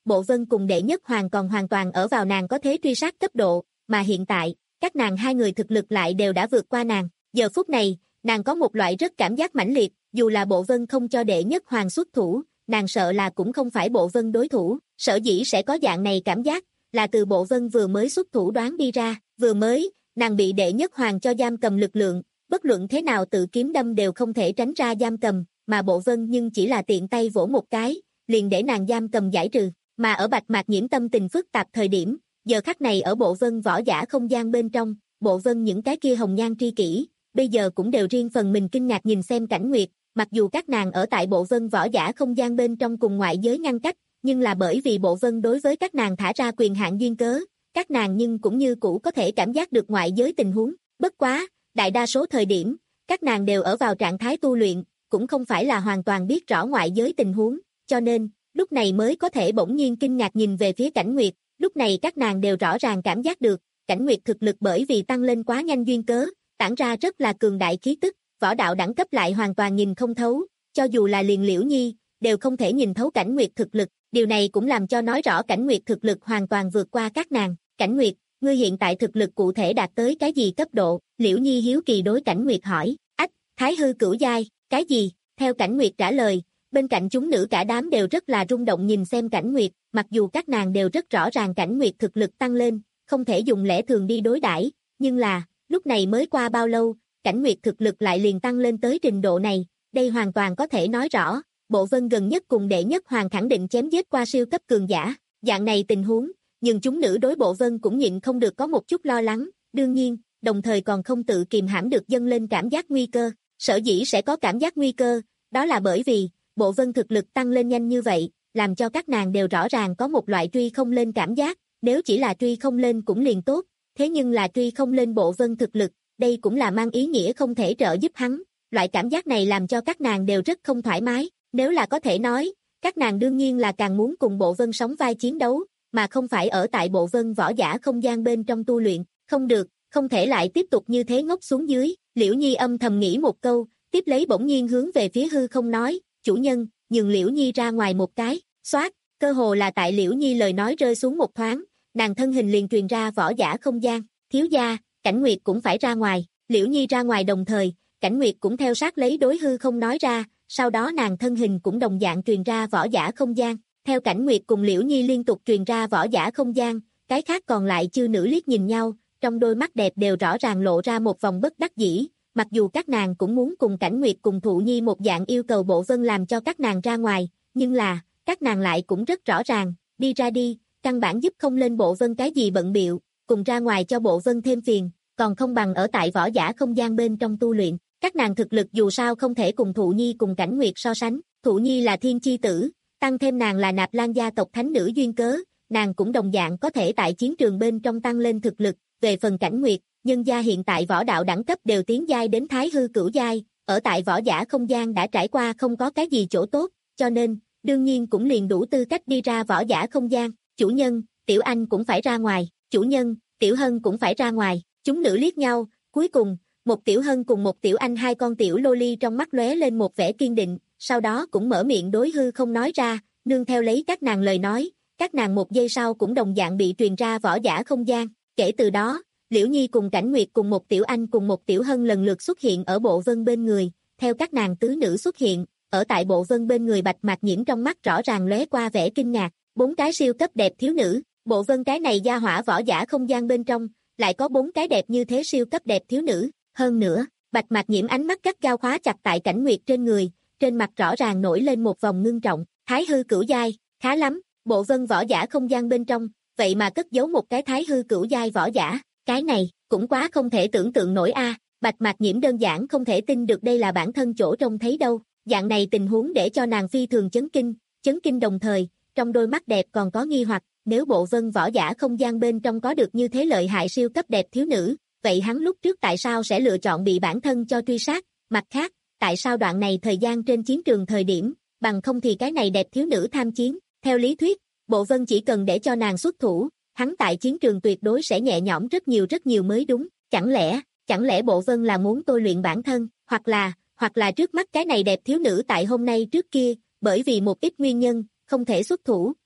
S2: Bộ Vân cùng đệ nhất hoàng còn hoàn toàn ở vào nàng có thế truy sát cấp độ, mà hiện tại, các nàng hai người thực lực lại đều đã vượt qua nàng. Giờ phút này, nàng có một loại rất cảm giác mãnh liệt, dù là Bộ Vân không cho đệ nhất hoàng xuất thủ, nàng sợ là cũng không phải Bộ Vân đối thủ, sở dĩ sẽ có dạng này cảm giác, là từ Bộ Vân vừa mới xuất thủ đoán đi ra, vừa mới, nàng bị đệ nhất hoàng cho giam cầm lực lượng, bất luận thế nào tự kiếm đâm đều không thể tránh ra giam cầm, mà Bộ Vân nhưng chỉ là tiện tay vỗ một cái, liền để nàng giam cầm giải trừ, mà ở Bạch Mạc Nhiễm tâm tình phức tạp thời điểm, giờ khắc này ở Bộ Vân võ giả không gian bên trong, Bộ Vân những cái kia hồng nhan tri kỷ, bây giờ cũng đều riêng phần mình kinh ngạc nhìn xem Cảnh Nguyệt, mặc dù các nàng ở tại Bộ Vân võ giả không gian bên trong cùng ngoại giới ngăn cách, nhưng là bởi vì Bộ Vân đối với các nàng thả ra quyền hạn duyên cớ, các nàng nhưng cũng như cũ có thể cảm giác được ngoại giới tình huống, bất quá, đại đa số thời điểm, các nàng đều ở vào trạng thái tu luyện, cũng không phải là hoàn toàn biết rõ ngoại giới tình huống, cho nên, lúc này mới có thể bỗng nhiên kinh ngạc nhìn về phía Cảnh Nguyệt, lúc này các nàng đều rõ ràng cảm giác được, Cảnh Nguyệt thực lực bởi vì tăng lên quá nhanh duyên cớ, tản ra rất là cường đại khí tức, võ đạo đẳng cấp lại hoàn toàn nhìn không thấu, cho dù là liền Liễu Nhi, đều không thể nhìn thấu Cảnh Nguyệt thực lực, điều này cũng làm cho nói rõ Cảnh Nguyệt thực lực hoàn toàn vượt qua các nàng. Cảnh Nguyệt, ngươi hiện tại thực lực cụ thể đạt tới cái gì cấp độ? Liễu Nhi hiếu kỳ đối Cảnh Nguyệt hỏi. Ách, Thái hư cửu giai, cái gì? Theo Cảnh Nguyệt trả lời, bên cạnh chúng nữ cả đám đều rất là rung động nhìn xem Cảnh Nguyệt, mặc dù các nàng đều rất rõ ràng Cảnh Nguyệt thực lực tăng lên, không thể dùng lẽ thường đi đối đãi, nhưng là, lúc này mới qua bao lâu, Cảnh Nguyệt thực lực lại liền tăng lên tới trình độ này, đây hoàn toàn có thể nói rõ, Bộ Vân gần nhất cùng đệ nhất hoàng khẳng định chém giết qua siêu cấp cường giả, dạng này tình huống, nhưng chúng nữ đối Bộ Vân cũng nhịn không được có một chút lo lắng, đương nhiên, đồng thời còn không tự kìm hãm được dâng lên cảm giác nguy cơ, sở dĩ sẽ có cảm giác nguy cơ, đó là bởi vì, Bộ Vân thực lực tăng lên nhanh như vậy, làm cho các nàng đều rõ ràng có một loại truy không lên cảm giác, nếu chỉ là truy không lên cũng liền tốt, thế nhưng là truy không lên Bộ Vân thực lực, đây cũng là mang ý nghĩa không thể trợ giúp hắn, loại cảm giác này làm cho các nàng đều rất không thoải mái, nếu là có thể nói, các nàng đương nhiên là càng muốn cùng Bộ Vân sóng vai chiến đấu, mà không phải ở tại Bộ Vân võ giả không gian bên trong tu luyện, không được, không thể lại tiếp tục như thế ngốc xuống dưới, Liễu Nhi âm thầm nghĩ một câu, tiếp lấy bỗng nhiên hướng về phía hư không nói, chủ nhân, nhường Liễu Nhi ra ngoài một cái, xoát, cơ hồ là tại Liễu Nhi lời nói rơi xuống một thoáng, nàng thân hình liền truyền ra võ giả không gian, thiếu gia, Cảnh Nguyệt cũng phải ra ngoài, Liễu Nhi ra ngoài đồng thời, Cảnh Nguyệt cũng theo sát lấy đối hư không nói ra, sau đó nàng thân hình cũng đồng dạng truyền ra võ giả không gian, theo Cảnh Nguyệt cùng Liễu Nhi liên tục truyền ra võ giả không gian, cái khác còn lại chư nữ liếc nhìn nhau, trong đôi mắt đẹp đều rõ ràng lộ ra một vòng bất đắc dĩ, mặc dù các nàng cũng muốn cùng Cảnh Nguyệt cùng Thụ Nhi một dạng yêu cầu Bộ Vân làm cho các nàng ra ngoài, nhưng là, các nàng lại cũng rất rõ ràng, đi ra đi, căn bản giúp không lên Bộ Vân cái gì bận biệu, cùng ra ngoài cho Bộ Vân thêm phiền, còn không bằng ở tại võ giả không gian bên trong tu luyện, các nàng thực lực dù sao không thể cùng Thụ Nhi cùng Cảnh Nguyệt so sánh, Thụ Nhi là thiên chi tử, tăng thêm nàng là Nạp Lan gia tộc thánh nữ duyên cớ, nàng cũng đồng dạng có thể tại chiến trường bên trong tăng lên thực lực, về phần Cảnh Nguyệt, nhân gia hiện tại võ đạo đẳng cấp đều tiến giai đến Thái hư cửu giai, ở tại võ giả không gian đã trải qua không có cái gì chỗ tốt, cho nên, đương nhiên cũng liền đủ tư cách đi ra võ giả không gian, chủ nhân, Tiểu Anh cũng phải ra ngoài, chủ nhân, Tiểu Hân cũng phải ra ngoài, chúng nữ liếc nhau, cuối cùng, một Tiểu Hân cùng một Tiểu Anh hai con tiểu loli trong mắt lóe lên một vẻ kiên định, sau đó cũng mở miệng đối hư không nói ra, nương theo lấy các nàng lời nói, các nàng một giây sau cũng đồng dạng bị truyền ra võ giả không gian, kể từ đó, Liễu Nhi cùng Cảnh Nguyệt cùng một Tiểu Anh cùng một Tiểu Hân lần lượt xuất hiện ở Bộ Vân bên người, theo các nàng tứ nữ xuất hiện, ở tại Bộ Vân bên người Bạch Mạc Nhiễm trong mắt rõ ràng lóe qua vẻ kinh ngạc, bốn cái siêu cấp đẹp thiếu nữ, Bộ Vân cái này gia hỏa võ giả không gian bên trong, lại có bốn cái đẹp như thế siêu cấp đẹp thiếu nữ, hơn nữa, Bạch Mạc Nhiễm ánh mắt gắt gao khóa chặt tại Cảnh Nguyệt trên người, trên mặt rõ ràng nổi lên một vòng ngưng trọng, Thái hư cửu giai, khá lắm, Bộ Vân võ giả không gian bên trong, vậy mà cất giấu một cái Thái hư cửu giai võ giả, cái này, cũng quá không thể tưởng tượng nổi a. Bạch Mạc Nhiễm đơn giản không thể tin được đây là bản thân chỗ trông thấy đâu, dạng này tình huống để cho nàng phi thường chấn kinh, chấn kinh đồng thời, trong đôi mắt đẹp còn có nghi hoặc, nếu Bộ Vân võ giả không gian bên trong có được như thế lợi hại siêu cấp đẹp thiếu nữ, vậy hắn lúc trước tại sao sẽ lựa chọn bị bản thân cho truy sát, mặt khác, tại sao đoạn này thời gian trên chiến trường thời điểm, bằng không thì cái này đẹp thiếu nữ tham chiến, theo lý thuyết, Bộ Vân chỉ cần để cho nàng xuất thủ, hắn tại chiến trường tuyệt đối sẽ nhẹ nhõm rất nhiều rất nhiều mới đúng, chẳng lẽ, chẳng lẽ Bộ Vân là muốn tôi luyện bản thân, hoặc là, hoặc là trước mắt cái này đẹp thiếu nữ tại hôm nay trước kia, bởi vì một ít nguyên nhân, không thể xuất thủ,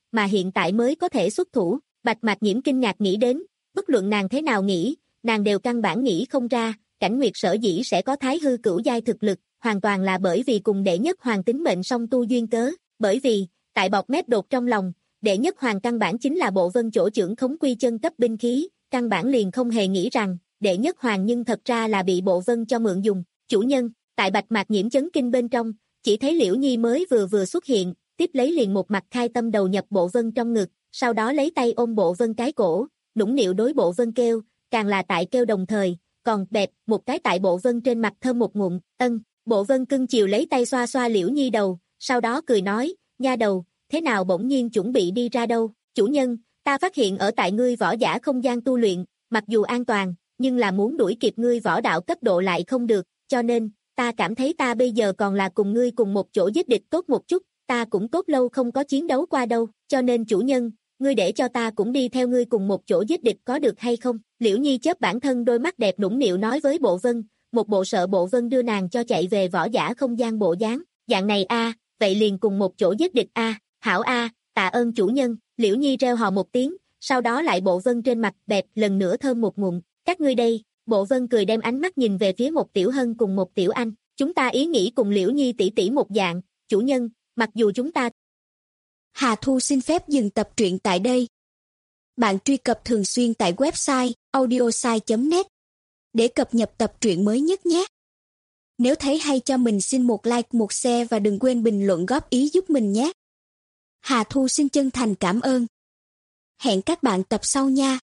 S2: mà hiện tại mới có thể xuất thủ. Bạch Mạc Nhiễm kinh ngạc nghĩ đến, bất luận nàng thế nào nghĩ, nàng đều căn bản nghĩ không ra, Cảnh Nguyệt sở dĩ sẽ có thái hư cửu giai thực lực, hoàn toàn là bởi vì cùng đệ nhất hoàng tính mệnh song tu duyên cớ, bởi vì, tại bọc mép đột trong lòng, đệ nhất hoàng căn bản chính là bộ vân chỗ trưởng khống quy chân cấp binh khí, căn bản liền không hề nghĩ rằng, đệ nhất hoàng nhưng thật ra là bị bộ vân cho mượn dùng. Chủ nhân, tại Bạch Mạc Nhiễm chấn kinh bên trong, chỉ thấy Liễu Nhi mới vừa vừa xuất hiện, tiếp lấy liền một mặt khai tâm đầu nhập bộ vân trong ngực, sau đó lấy tay ôm bộ vân cái cổ, nũng nịu đối bộ vân kêu, càng là tại kêu đồng thời, còn bẹp một cái tại bộ vân trên mặt thơm một ngụm, ân, bộ vân cưng chiều lấy tay xoa xoa Liễu Nhi đầu, sau đó cười nói, nha đầu, thế nào bỗng nhiên chuẩn bị đi ra đâu, chủ nhân, ta phát hiện ở tại ngươi võ giả không gian tu luyện, mặc dù an toàn, nhưng là muốn đuổi kịp ngươi võ đạo cấp độ lại không được, cho nên, ta cảm thấy ta bây giờ còn là cùng ngươi cùng một chỗ giết địch tốt một chút, ta cũng tốt lâu không có chiến đấu qua đâu, cho nên chủ nhân, ngươi để cho ta cũng đi theo ngươi cùng một chỗ giết địch có được hay không? Liễu Nhi chớp bản thân đôi mắt đẹp nũng nịu nói với Bộ Vân, một bộ sợ Bộ Vân đưa nàng cho chạy về võ giả không gian bộ dáng, dạng này a, vậy liền cùng một chỗ giết địch a, hảo a, tạ ơn chủ nhân. Liễu Nhi reo hò một tiếng, sau đó lại Bộ Vân trên mặt bẹp lần nữa thơm một ngụm, các ngươi đây. Bộ Vân cười đem ánh mắt nhìn về phía một Tiểu Hân cùng một Tiểu Anh, chúng ta ý nghĩ cùng Liễu Nhi tỷ tỷ một dạng, chủ nhân, mặc dù chúng ta.
S3: Hà Thu xin phép dừng tập truyện tại đây. Bạn truy cập thường xuyên tại website audiosai chấm net để cập nhật tập truyện mới nhất nhé. Nếu thấy hay cho mình xin một like, một share và đừng quên bình luận góp ý giúp mình nhé. Hà Thu xin chân thành cảm ơn. Hẹn các bạn tập sau nha.